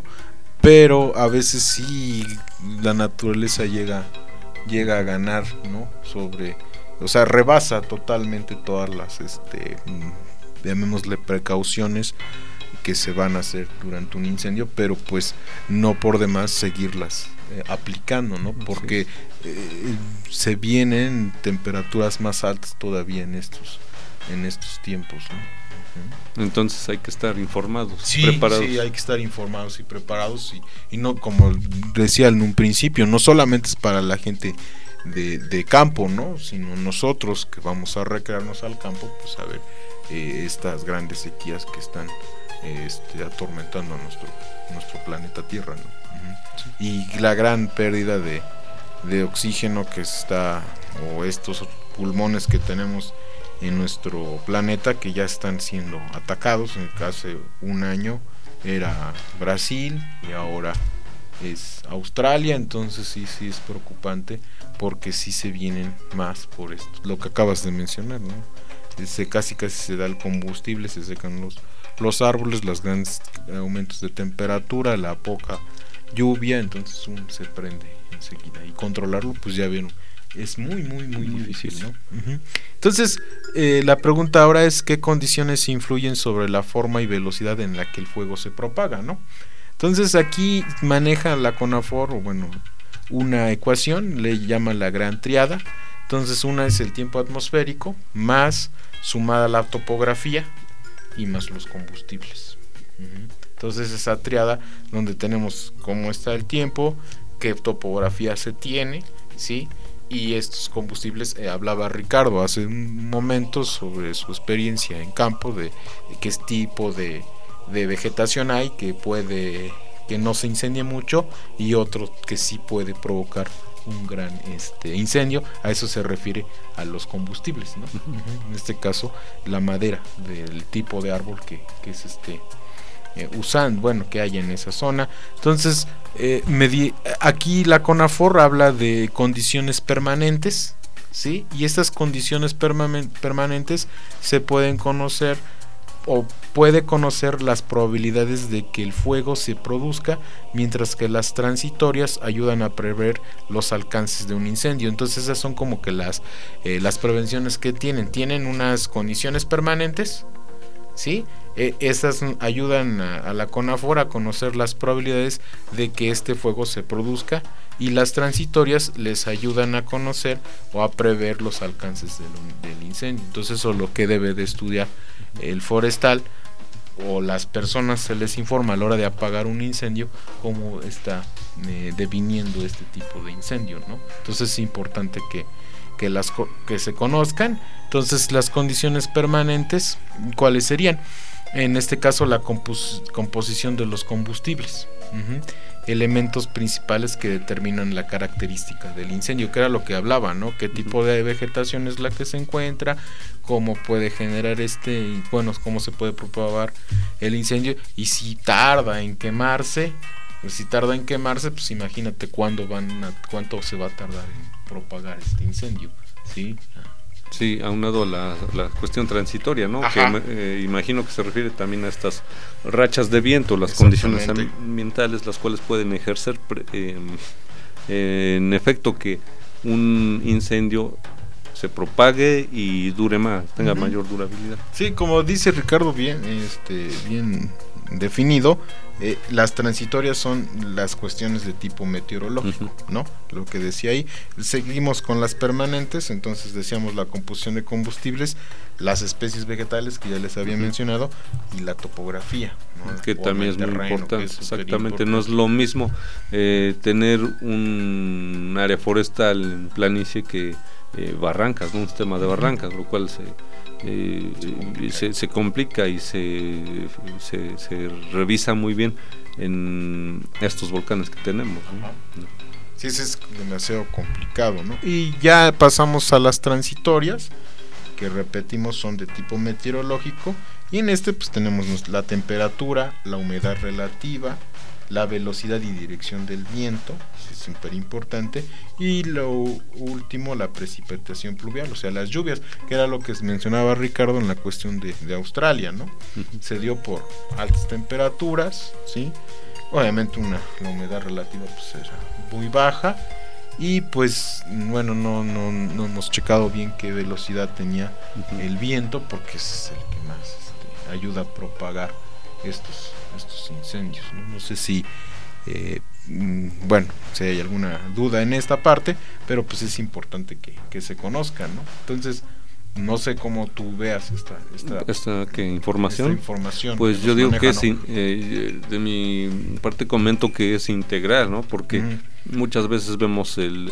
pero a veces sí la naturaleza llega, llega a ganar, ¿no? Sobre, o sea, rebasa totalmente todas las, este, llamémosle precauciones que se van a hacer durante un incendio, pero pues no por demás seguirlas eh, aplicando, ¿no? Porque eh, se vienen temperaturas más altas todavía en estos en estos tiempos, ¿no? Entonces hay que estar informados, sí, preparados. Sí, hay que estar informados y preparados y, y no, como decía en un principio, no solamente es para la gente de, de campo, ¿no? Sino nosotros que vamos a recrearnos al campo, pues a ver eh, estas grandes sequías que están Este, atormentando a nuestro nuestro planeta Tierra, ¿no? Uh-huh. Sí. Y la gran pérdida de, de oxígeno que está, o estos pulmones que tenemos en nuestro planeta que ya están siendo atacados. En hace un año era Brasil y ahora es Australia, entonces sí, sí es preocupante porque sí se vienen más por esto, lo que acabas de mencionar, ¿no? Se, casi casi se da el combustible, se secan los los árboles, los grandes aumentos de temperatura, la poca lluvia, entonces um, se prende enseguida y controlarlo pues ya vieron, es muy muy muy, muy difícil, ¿no? Uh-huh. Entonces eh, la pregunta ahora es qué condiciones influyen sobre la forma y velocidad en la que el fuego se propaga, ¿no? Entonces aquí maneja la CONAFOR, o bueno, una ecuación, le llama la gran triada. Entonces una es el tiempo atmosférico más sumada la topografía y más los combustibles. Uh-huh. Entonces esa triada donde tenemos cómo está el tiempo, qué topografía se tiene, ¿sí? Y estos combustibles, eh, hablaba Ricardo hace un momento sobre su experiencia en campo, de, de qué tipo de, de vegetación hay que puede, que no se incendie mucho, y otro que sí puede provocar un gran este incendio. A eso se refiere a los combustibles, ¿no? Uh-huh. En este caso la madera del tipo de árbol que, que es este eh, usando, bueno, que hay en esa zona. Entonces eh, medi- aquí la CONAFOR habla de condiciones permanentes, ¿sí? Y estas condiciones perma- permanentes se pueden conocer o puede conocer las probabilidades de que el fuego se produzca, mientras que las transitorias ayudan a prever los alcances de un incendio. Entonces esas son como que las, eh, las prevenciones que tienen. Tienen unas condiciones permanentes, ¿sí? Eh, estas ayudan a, a la CONAFOR a conocer las probabilidades de que este fuego se produzca, y las transitorias les ayudan a conocer o a prever los alcances del, del incendio. Entonces eso es lo que debe de estudiar el forestal, o las personas se les informa a la hora de apagar un incendio cómo está eh, deviniendo este tipo de incendio, ¿no? Entonces es importante que, que, las, que se conozcan. Entonces las condiciones permanentes, ¿cuáles serían? En este caso la compos- composición de los combustibles, uh-huh. elementos principales que determinan la característica del incendio, que era lo que hablaba, ¿no? Qué tipo de vegetación es la que se encuentra, cómo puede generar este, bueno, cómo se puede propagar el incendio, y si tarda en quemarse pues si tarda en quemarse, pues imagínate cuándo van a, cuánto se va a tardar en propagar este incendio, ¿sí? Sí, aunado a la, la cuestión transitoria, ¿no? Ajá. Que eh, imagino que se refiere también a estas rachas de viento, las condiciones ambientales, las cuales pueden ejercer, eh, eh, en efecto, que un incendio se propague y dure más, tenga uh-huh. mayor durabilidad. Sí, como dice Ricardo, bien, este, bien definido, eh, las transitorias son las cuestiones de tipo meteorológico, uh-huh. ¿no? Lo que decía ahí. Seguimos con las permanentes, entonces decíamos la composición de combustibles, las especies vegetales que ya les había uh-huh. mencionado, y la topografía, ¿no? Que o también es terreno, muy importante, es exactamente, importante. No es lo mismo eh, tener un área forestal en planicie que eh, barrancas, ¿no? Un sistema de barrancas, lo cual se Eh, se, se, se complica y se, se, se revisa muy bien en estos volcanes que tenemos, ¿no? Sí, eso es demasiado complicado, ¿no? Y ya pasamos a las transitorias, que repetimos son de tipo meteorológico, y en este pues tenemos la temperatura, la humedad relativa, la velocidad y dirección del viento, es súper importante, y lo último, la precipitación pluvial, o sea, las lluvias, que era lo que mencionaba Ricardo en la cuestión de, de Australia, ¿no? Uh-huh. Se dio por altas temperaturas, ¿sí? Obviamente una, la humedad relativa pues era muy baja, y pues bueno, no, no, no hemos checado bien qué velocidad tenía uh-huh. el viento, porque ese es el que más este, ayuda a propagar estos estos incendios, ¿no? No sé si eh, bueno, si hay alguna duda en esta parte, pero pues es importante que, que se conozcan, ¿no? Entonces, no sé cómo tú veas esta esta, ¿Esta ¿qué, información? Esta información pues yo digo maneja, que ¿no? es, eh, de mi parte comento que es integral, ¿no? Porque uh-huh. muchas veces vemos el,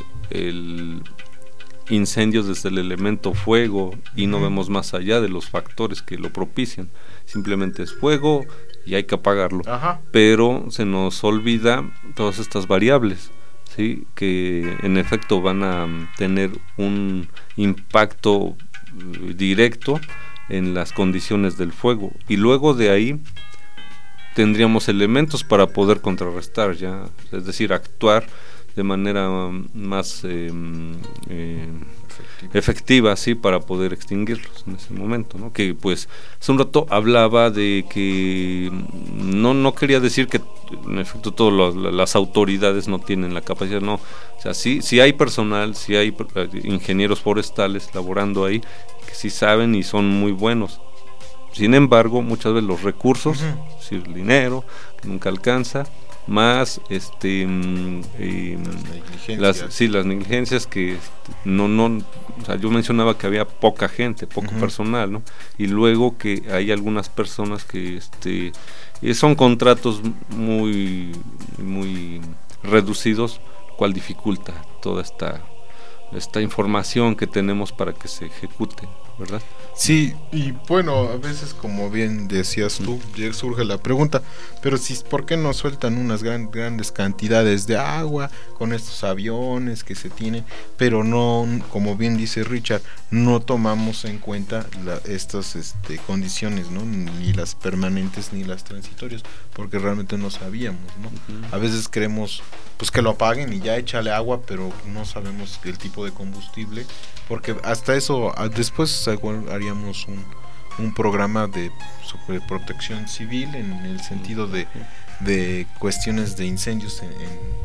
el incendios desde el elemento fuego y uh-huh. no vemos más allá de los factores que lo propician. Simplemente es fuego y hay que apagarlo. Ajá. Pero se nos olvida todas estas variables, ¿sí? Que en efecto van a tener un impacto directo en las condiciones del fuego, y luego de ahí tendríamos elementos para poder contrarrestar, ya, es decir, actuar de manera más eh, eh, efectiva. efectiva, sí, para poder extinguirlos en ese momento, ¿no? Que pues hace un rato hablaba de que no no quería decir que en efecto todas las autoridades no tienen la capacidad, no, o sea, sí, sí hay personal, sí hay ingenieros forestales laborando ahí que sí saben y son muy buenos. Sin embargo, muchas veces los recursos, uh-huh. es decir, el dinero que nunca alcanza, más este eh, las, las sí las negligencias que no no o sea, yo mencionaba que había poca gente, poco uh-huh. personal, ¿no? Y luego que hay algunas personas que este son contratos muy muy reducidos, cual dificulta toda esta esta información que tenemos para que se ejecute, ¿verdad? Sí, y bueno, a veces, como bien decías tú, surge la pregunta, pero si, ¿por qué no sueltan unas gran, grandes cantidades de agua con estos aviones que se tienen? Pero no, como bien dice Richard, no tomamos en cuenta la, estas este, condiciones, ¿no? Ni las permanentes ni las transitorias, porque realmente no sabíamos, ¿no? Uh-huh. A veces creemos pues que lo apaguen y ya échale agua, pero no sabemos el tipo de combustible, porque hasta eso, después haríamos un, un programa de sobre protección civil en el sentido de, de cuestiones de incendios en,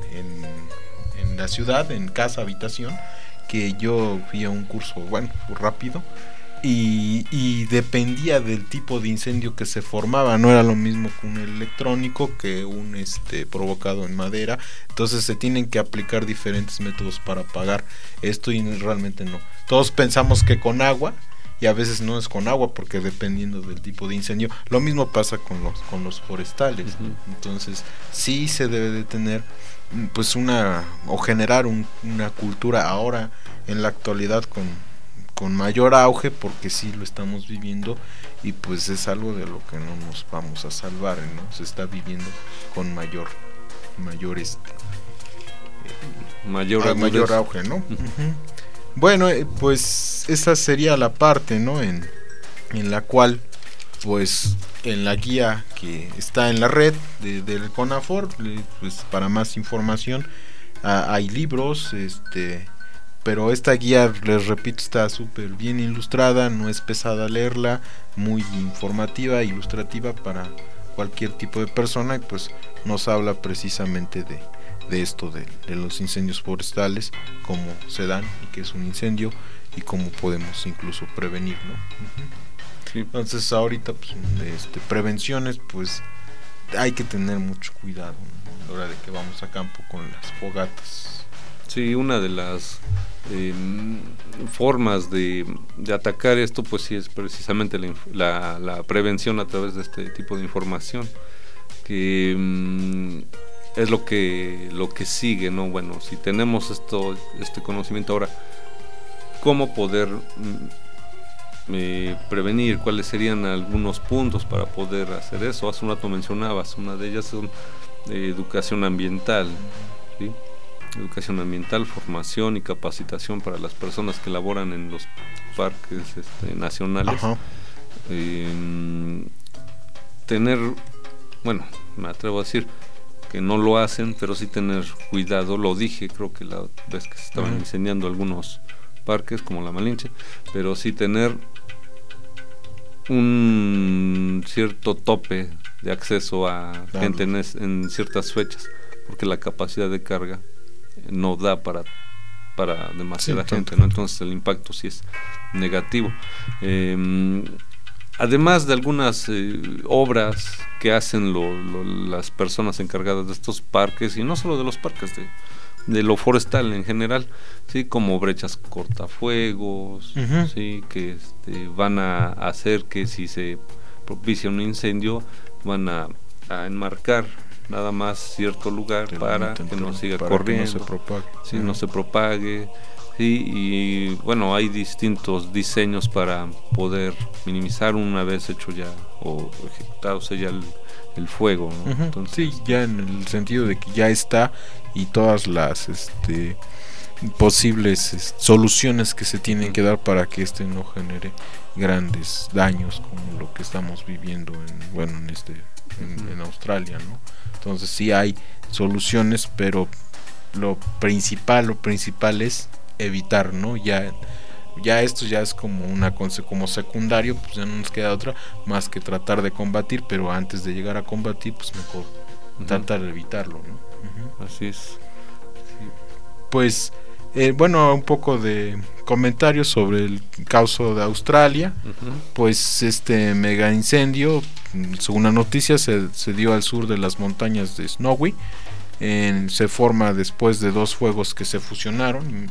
en, en la ciudad, en casa, habitación, que yo fui a un curso, bueno, rápido, y, y dependía del tipo de incendio que se formaba, no era lo mismo que un electrónico que un este provocado en madera, entonces se tienen que aplicar diferentes métodos para apagar esto y realmente no. Todos pensamos que con agua, y a veces no es con agua, porque dependiendo del tipo de incendio, lo mismo pasa con los con los forestales, uh-huh. Entonces sí se debe de tener pues una, o generar un, una cultura ahora en la actualidad con con mayor auge, porque sí lo estamos viviendo y pues es algo de lo que no nos vamos a salvar, ¿no? Se está viviendo con mayor mayor este eh, mayor, mayor auge, ¿no? Uh-huh. Bueno, eh, pues esa sería la parte, ¿no? En, en la cual pues en la guía que está en la red de, del CONAFOR, pues para más información a, hay libros, este, pero esta guía, les repito, está súper bien ilustrada, no es pesada leerla, muy informativa, ilustrativa para cualquier tipo de persona, y pues nos habla precisamente de, de esto, de, de los incendios forestales, cómo se dan y qué es un incendio y cómo podemos incluso prevenir, ¿no? Uh-huh. Sí. Entonces ahorita pues, este, prevenciones, pues hay que tener mucho cuidado, ¿no? A la hora de que vamos a campo con las fogatas. Sí, una de las eh, formas de, de atacar esto, pues sí, es precisamente la, la, la prevención a través de este tipo de información, que mm, es lo que lo que sigue, ¿no? Bueno, si tenemos esto este conocimiento ahora, ¿cómo poder mm, Eh, prevenir? ¿Cuáles serían algunos puntos para poder hacer eso? Hace un rato mencionabas, una de ellas es eh, educación ambiental, ¿sí? Educación ambiental, formación y capacitación para las personas que laboran en los parques este, nacionales. Eh, tener, bueno, me atrevo a decir que no lo hacen, pero sí tener cuidado, lo dije creo que la vez que se estaban uh-huh. incendiando algunos parques como la Malinche, pero sí tener un cierto tope de acceso a claro. gente en, es, en ciertas fechas, porque la capacidad de carga no da para para demasiada sí, gente, ¿no? Entonces el impacto sí es negativo. Eh, además de algunas eh, obras que hacen lo, lo, las personas encargadas de estos parques, y no solo de los parques, de de lo forestal en general, sí, como brechas cortafuegos, uh-huh. sí, que este, van a hacer que si se propicia un incendio van a, a enmarcar nada más cierto lugar que para que no siga corriendo, no se propague, sí, uh-huh. no se propague, sí, y bueno, hay distintos diseños para poder minimizar una vez hecho ya o ejecutado sea el el fuego, ¿no? Uh-huh. Entonces, sí, ya en el sentido de que ya está y todas las este posibles este, soluciones que se tienen que dar para que este no genere grandes daños como lo que estamos viviendo en bueno en este en, uh-huh. en Australia, ¿no? Entonces sí hay soluciones, pero lo principal lo principal es evitar, ¿no? Ya Ya esto ya es como una como secundario, pues ya no nos queda otra más que tratar de combatir, pero antes de llegar a combatir, pues mejor uh-huh. tratar de evitarlo, ¿no? Uh-huh. Así es. Sí. Pues eh, bueno, un poco de comentarios sobre el caso de Australia. Uh-huh. Pues este mega incendio, según la noticia, se, se dio al sur de las montañas de Snowy. En, se forma después de dos fuegos que se fusionaron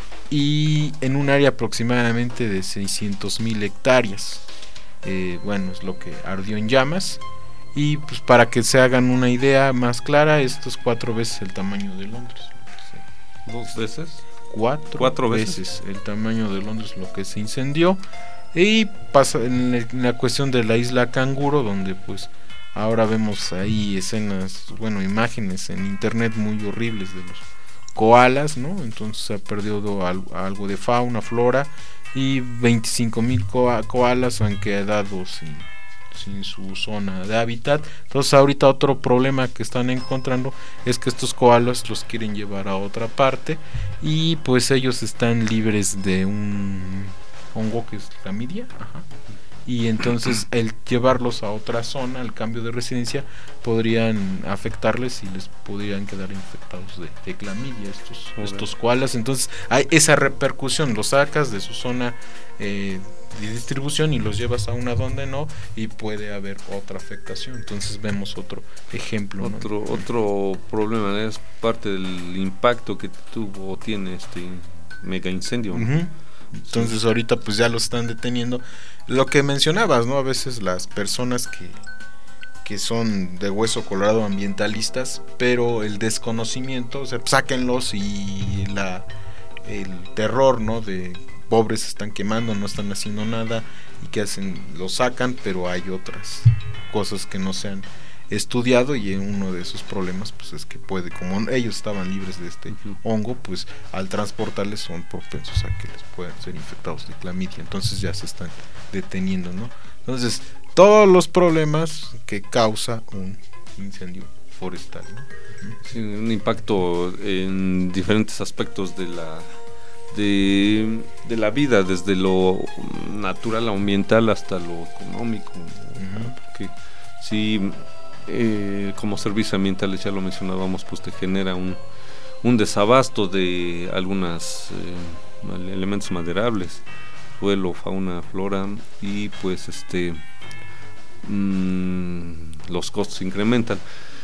y en un área aproximadamente de seiscientos mil hectáreas. Eh, bueno, es lo que ardió en llamas. Y pues para que se hagan una idea más clara, esto es cuatro veces el tamaño de Londres. ¿Dos veces? Cuatro, ¿Cuatro veces? veces el tamaño de Londres lo que se incendió. Y pasa en, el, en la cuestión de la isla Canguro, donde pues ahora vemos ahí escenas, bueno, imágenes en internet muy horribles de los koalas, ¿no? Entonces se ha perdido algo de fauna, flora, y veinticinco mil koalas han quedado sin, sin su zona de hábitat. Entonces ahorita otro problema que están encontrando es que estos koalas los quieren llevar a otra parte y pues ellos están libres de un hongo que es clamidia, ajá. Y entonces el llevarlos a otra zona, el cambio de residencia, podrían afectarles y les podrían quedar infectados de, de clamidia estos, estos koalas. Entonces hay esa repercusión, los sacas de su zona eh, de distribución y los llevas a una donde no, y puede haber otra afectación. Entonces vemos otro ejemplo, otro ¿no? Otro problema, es parte del impacto que tuvo o tiene este mega incendio. Uh-huh. Entonces ahorita pues ya lo están deteniendo. Lo que mencionabas, ¿no? A veces las personas que, que son de hueso colorado ambientalistas, pero el desconocimiento, o sea, sáquenlos y la el terror, ¿no? De pobres se están quemando, no están haciendo nada, y que hacen, lo sacan, pero hay otras cosas que no se han estudiado, y uno de esos problemas pues es que puede, como ellos estaban libres de este uh-huh. hongo, pues al transportarles son propensos a que les puedan ser infectados de clamidia. Entonces ya se están deteniendo, ¿no? Entonces todos los problemas que causa un incendio forestal, ¿no? Sí, un impacto en diferentes aspectos de la de, de la vida, desde lo natural, ambiental, hasta lo económico, uh-huh. Porque sí, eh, como servicios ambientales, ya lo mencionábamos, pues te genera un, un desabasto de algunos eh, elementos maderables, suelo, fauna, flora, y pues este mmm, los costos incrementan.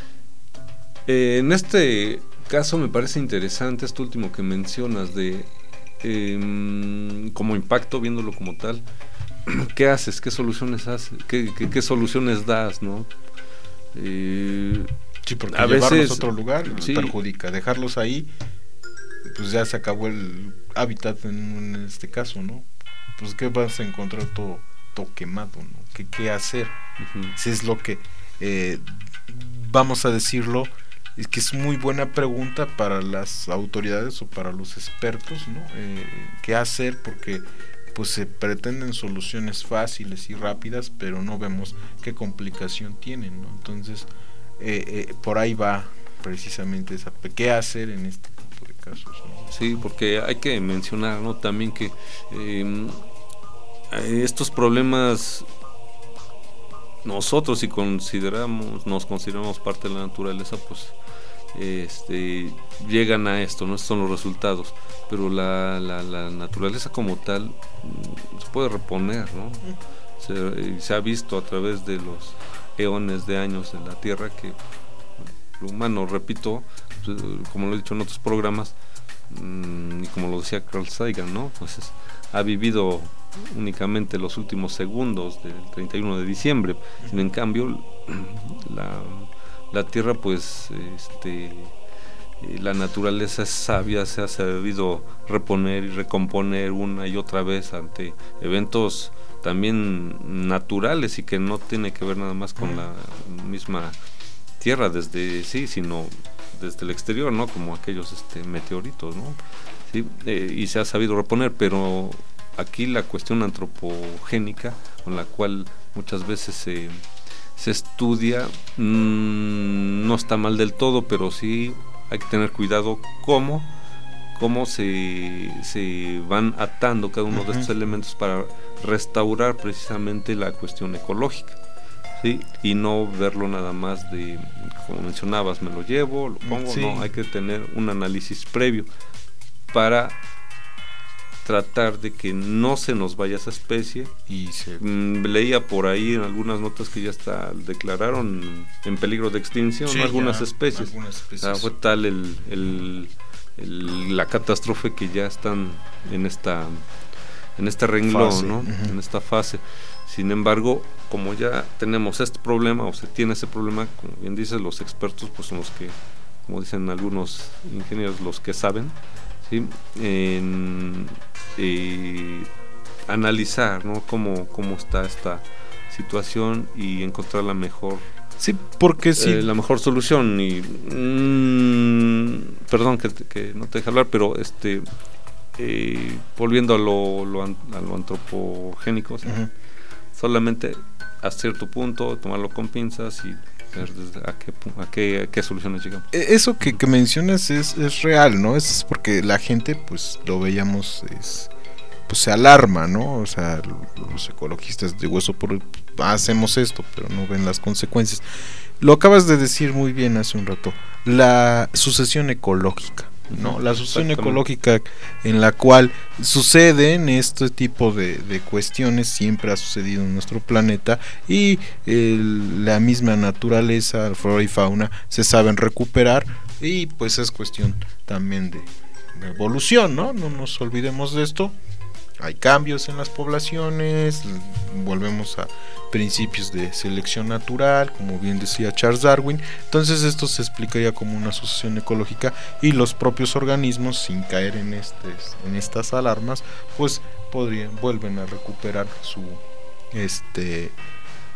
Eh, en este caso me parece interesante esto último que mencionas de eh, como impacto, viéndolo como tal. ¿Qué haces? ¿Qué soluciones haces? ¿Qué, qué, qué soluciones das, no? Eh, sí, porque a llevarlos veces, a otro lugar sí. perjudica. Dejarlos ahí, pues ya se acabó el hábitat en, en este caso, ¿no? Pues ¿qué vas a encontrar todo, todo quemado, ¿no? ¿Qué, qué hacer? Uh-huh. Si es lo que eh, vamos a decirlo, es que es muy buena pregunta para las autoridades o para los expertos, ¿no? Eh, ¿Qué hacer? Porque pues se pretenden soluciones fáciles y rápidas, pero no vemos qué complicación tienen, ¿no? Entonces, eh, eh, por ahí va precisamente esa, ¿qué hacer en este tipo de casos, ¿no? Sí, porque hay que mencionar, ¿no? También que eh, estos problemas nosotros, si consideramos, nos consideramos parte de la naturaleza, pues este llegan a esto, ¿no? Estos son los resultados, pero la, la, la naturaleza como tal se puede reponer, ¿no? Se, se ha visto a través de los eones de años en la Tierra que lo humano, repito, como lo he dicho en otros programas, y como lo decía Carl Sagan, ¿no? Pues es, ha vivido únicamente los últimos segundos del treinta y uno de diciembre, sino en cambio la La Tierra, pues, este, la naturaleza es sabia, se ha sabido reponer y recomponer una y otra vez ante eventos también naturales y que no tiene que ver nada más con la misma Tierra desde sí, sino desde el exterior, ¿no? Como aquellos este, meteoritos, ¿no? Sí, eh, y se ha sabido reponer, pero aquí la cuestión antropogénica, con la cual muchas veces se se estudia, mmm, no está mal del todo, pero sí hay que tener cuidado cómo, cómo se, se van atando cada uno uh-huh. de estos elementos para restaurar precisamente la cuestión ecológica, ¿sí? Y no verlo nada más de, como mencionabas, me lo llevo, lo pongo, sí. No, hay que tener un análisis previo para tratar de que no se nos vaya esa especie. Y se... mm, leía por ahí en algunas notas que ya está declararon en peligro de extinción, sí, algunas, ya, especies. algunas especies. O sea, fue tal el, el, el, la catástrofe que ya están en esta en este renglón, fase, ¿no? Uh-huh. En esta fase. Sin embargo, como ya tenemos este problema, o se tiene ese problema, como bien dices, los expertos pues son los que, como dicen algunos ingenieros, los que saben, ¿sí? En eh, analizar, ¿no? cómo, cómo está esta situación y encontrar la mejor sí porque sí eh, la mejor solución. Y mmm, perdón que, que no te deje hablar, pero este eh, volviendo a lo, lo, a lo antropogénico, ¿sí? Uh-huh. Solamente a cierto punto tomarlo con pinzas y ver desde a qué a qué, a qué soluciones llegamos. Eso que, que mencionas es, es real, ¿no? Es porque la gente, pues lo veíamos, es, pues se alarma, ¿no? O sea, los ecologistas de hueso por hacemos esto, pero no ven las consecuencias. Lo acabas de decir muy bien hace un rato, la sucesión ecológica, ¿no? La sucesión ecológica en la cual suceden este tipo de, de cuestiones siempre ha sucedido en nuestro planeta y el, la misma naturaleza, flora y fauna se saben recuperar y pues es cuestión también de, de evolución, ¿no? No nos olvidemos de esto. Hay cambios en las poblaciones, volvemos a principios de selección natural, como bien decía Charles Darwin. Entonces esto se explicaría como una sucesión ecológica y los propios organismos, sin caer en, este, en estas alarmas, pues podrían vuelven a recuperar su este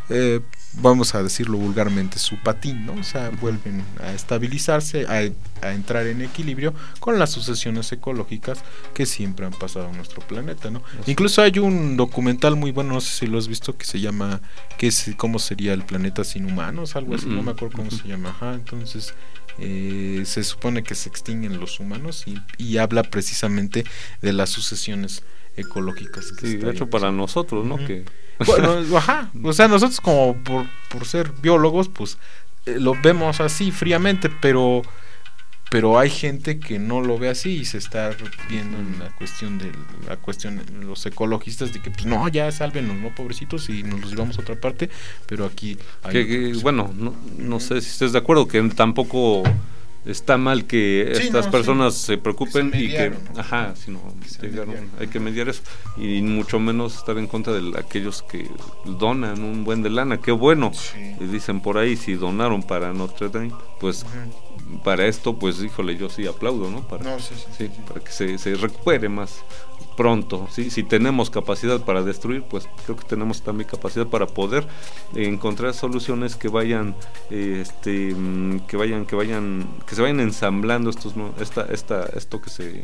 eh, vamos a decirlo vulgarmente, su patín, ¿no? O sea, vuelven a estabilizarse, a, a entrar en equilibrio con las sucesiones ecológicas que siempre han pasado en nuestro planeta, ¿no? Así. Incluso hay un documental muy bueno, no sé si lo has visto, que se llama ¿qué es, cómo sería el planeta sin humanos? Algo así, mm-hmm. no me acuerdo cómo mm-hmm. se llama. Ajá, entonces eh, se supone que se extinguen los humanos y, y habla precisamente de las sucesiones ecológicas. Que sí, de hecho para nosotros, ¿no? Uh-huh. Que bueno, ajá, o sea, nosotros como por, por ser biólogos, pues eh, lo vemos así fríamente, pero pero hay gente que no lo ve así y se está viendo en la cuestión de la cuestión de los ecologistas de que pues no, ya sálvenos, no, pobrecitos, y nos los llevamos a otra parte, pero aquí hay que, que, bueno, no, no sé si estés de acuerdo que tampoco está mal que sí, estas no, personas sí. se preocupen se y que ajá, sino llegaron, hay que mediar eso y mucho menos estar en contra de aquellos que donan un buen de lana, qué bueno, sí. y dicen por ahí si donaron para Notre Dame, pues uh-huh. para esto, pues híjole, yo sí aplaudo, ¿no? Para, no, sí, sí, sí, sí, sí. para que se, se recupere más pronto, ¿sí? Si tenemos capacidad para destruir, pues creo que tenemos también capacidad para poder eh, encontrar soluciones que vayan, eh, este, que vayan, que vayan, que se vayan ensamblando estos, ¿no? esta, esta, esto que se,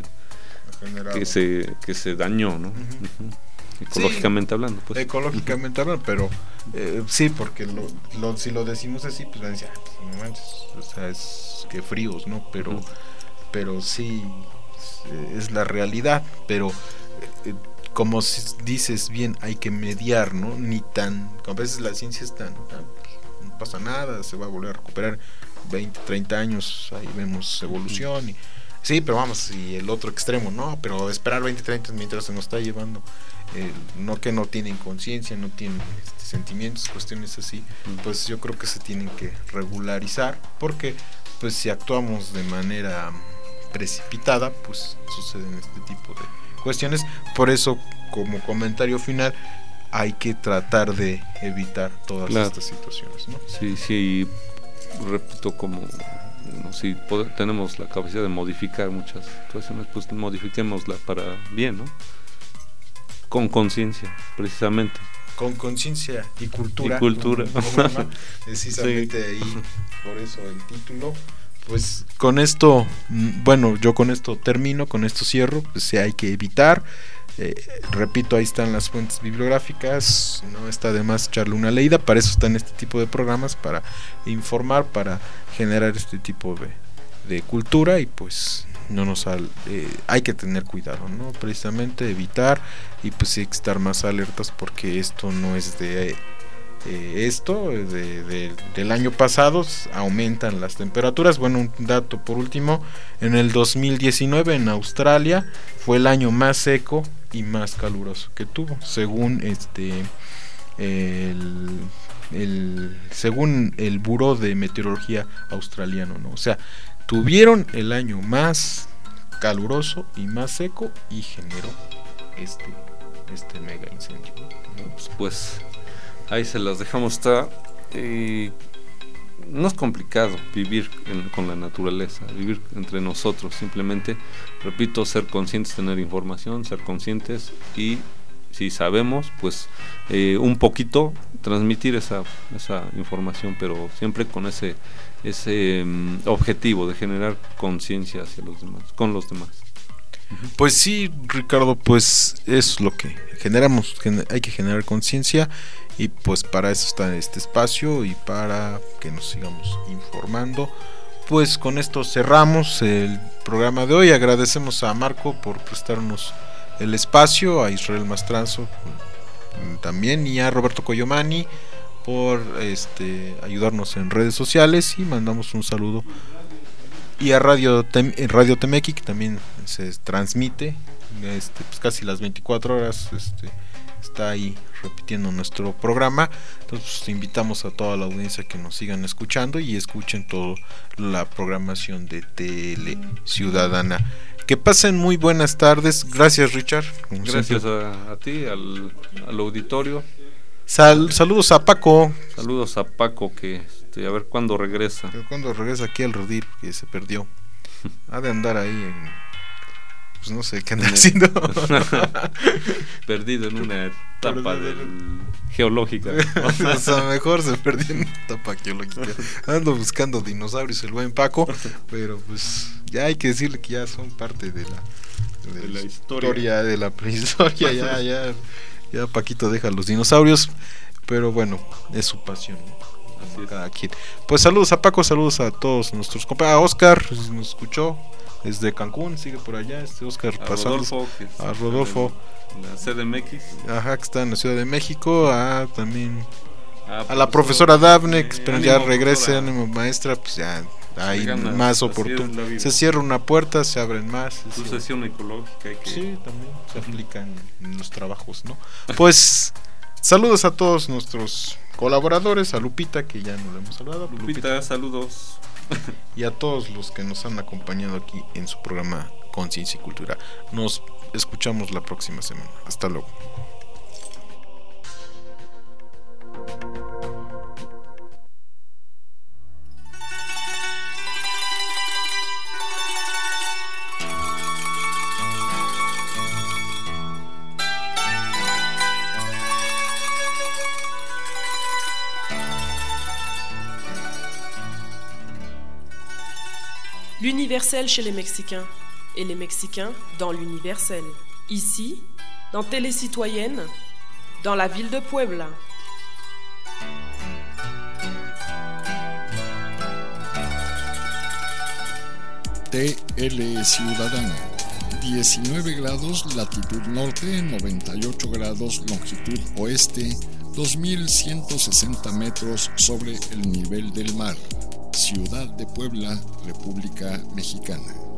que se, que se dañó, ¿no? Uh-huh. Uh-huh. Ecológicamente sí, hablando, pues. Ecológicamente hablando, pero eh, sí, porque lo, lo, si lo decimos así, pues van a decir, ah, no manches, o sea, es que fríos, ¿no? Pero, uh-huh. pero sí, es la realidad, pero eh, como dices bien, hay que mediar, ¿no? Ni tan, a veces la ciencia es tan, tan pues, no pasa nada, se va a volver a recuperar veinte, treinta años, ahí vemos evolución y sí, pero vamos, y el otro extremo, no, pero esperar veinte, treinta mientras se nos está llevando, eh, no que no tienen conciencia, no tienen este, sentimientos, cuestiones así, pues yo creo que se tienen que regularizar, porque pues si actuamos de manera precipitada, pues suceden este tipo de cuestiones. Por eso, como comentario final, hay que tratar de evitar todas claro. estas situaciones, ¿no? Sí, sí, repito, como no, si pod- tenemos la capacidad de modificar muchas situaciones, pues modifiquémosla para bien, ¿no? Con conciencia, precisamente. Con conciencia y cultura. Y cultura. Programa, precisamente sí. ahí, por eso el título. Pues con esto, bueno, yo con esto termino, con esto cierro, pues hay que evitar, eh, repito, ahí están las fuentes bibliográficas, no está de más echarle una leída, para eso están este tipo de programas, para informar, para generar este tipo de, de cultura y pues no nos al, eh, hay que tener cuidado, ¿no? Precisamente evitar y pues hay que estar más alertas porque esto no es de... Eh, esto de, de, del año pasado aumentan las temperaturas. Bueno, un dato por último, en el dos mil diecinueve en Australia fue el año más seco y más caluroso que tuvo, según este el, el según el Buró de Meteorología australiano, ¿no? O sea, tuvieron el año más caluroso y más seco y generó este este mega incendio, ¿no? Pues, pues ahí se las dejamos estar. Eh, no es complicado vivir en, con la naturaleza, vivir entre nosotros, simplemente, repito, ser conscientes, tener información, ser conscientes y si sabemos, pues eh, un poquito transmitir esa, esa información, pero siempre con ese, ese um, objetivo de generar conciencia hacia los demás, con los demás. Pues sí, Ricardo, pues es lo que generamos, hay que generar conciencia y pues para eso está este espacio y para que nos sigamos informando. Pues con esto cerramos el programa de hoy, agradecemos a Marco por prestarnos el espacio, a Israel Mastranzo también y a Roberto Coyomani por este ayudarnos en redes sociales y mandamos un saludo. Y a Radio Tem- Radio Temequi, que también se transmite este, pues casi las veinticuatro horas, este, está ahí repitiendo nuestro programa. Entonces pues, invitamos a toda la audiencia que nos sigan escuchando y escuchen toda la programación de Tele Ciudadana. Que pasen muy buenas tardes. Gracias, Richard. Gracias a, a ti, al, al auditorio. Sal, saludos a Paco. Saludos a Paco que a ver cuándo regresa. Pero cuando regresa aquí al Redir, que se perdió. Ha de andar ahí en pues no sé qué andan haciendo. Perdido en una etapa del... geológica. O sea, mejor se perdió en una etapa geológica. Ando buscando dinosaurios, el buen Paco, pero pues ya hay que decirle que ya son parte de la, de de la la historia. historia, de la prehistoria. Ya, ya, ya Paquito deja los dinosaurios, pero bueno, es su pasión, ¿no? Como cada quien. Pues saludos a Paco, saludos a todos nuestros compañeros, a Oscar, si nos escuchó desde Cancún, sigue por allá, este Oscar A pasando, Rodolfo, que a Rodolfo, en la C D M X, ajá, que está en la Ciudad de México, a también a, a la profesora Dafne, que eh, espero ánimo, ya regrese, profesora. ánimo maestra, pues ya hay ganas, más así es oportunidades. la vida. Se cierra una puerta, se abren más. es- Sucesión ecológica hay que... Sí, también se aplican en los trabajos, ¿no? Pues saludos a todos nuestros colaboradores, a Lupita, que ya nos hemos saludado, Lupita, Lupita, saludos. y a todos los que nos han acompañado aquí en su programa Conciencia y Cultura. Nos escuchamos la próxima semana. Hasta luego. L'universel chez les Mexicains et les Mexicains dans l'universel. Ici, dans Télé Citoyenne, dans la ville de Puebla. T L Ciudadano, diecinueve grados latitud norte, noventa y ocho grados longitud oeste, dos mil ciento sesenta metros sobre el nivel del mar. Ciudad de Puebla, República Mexicana.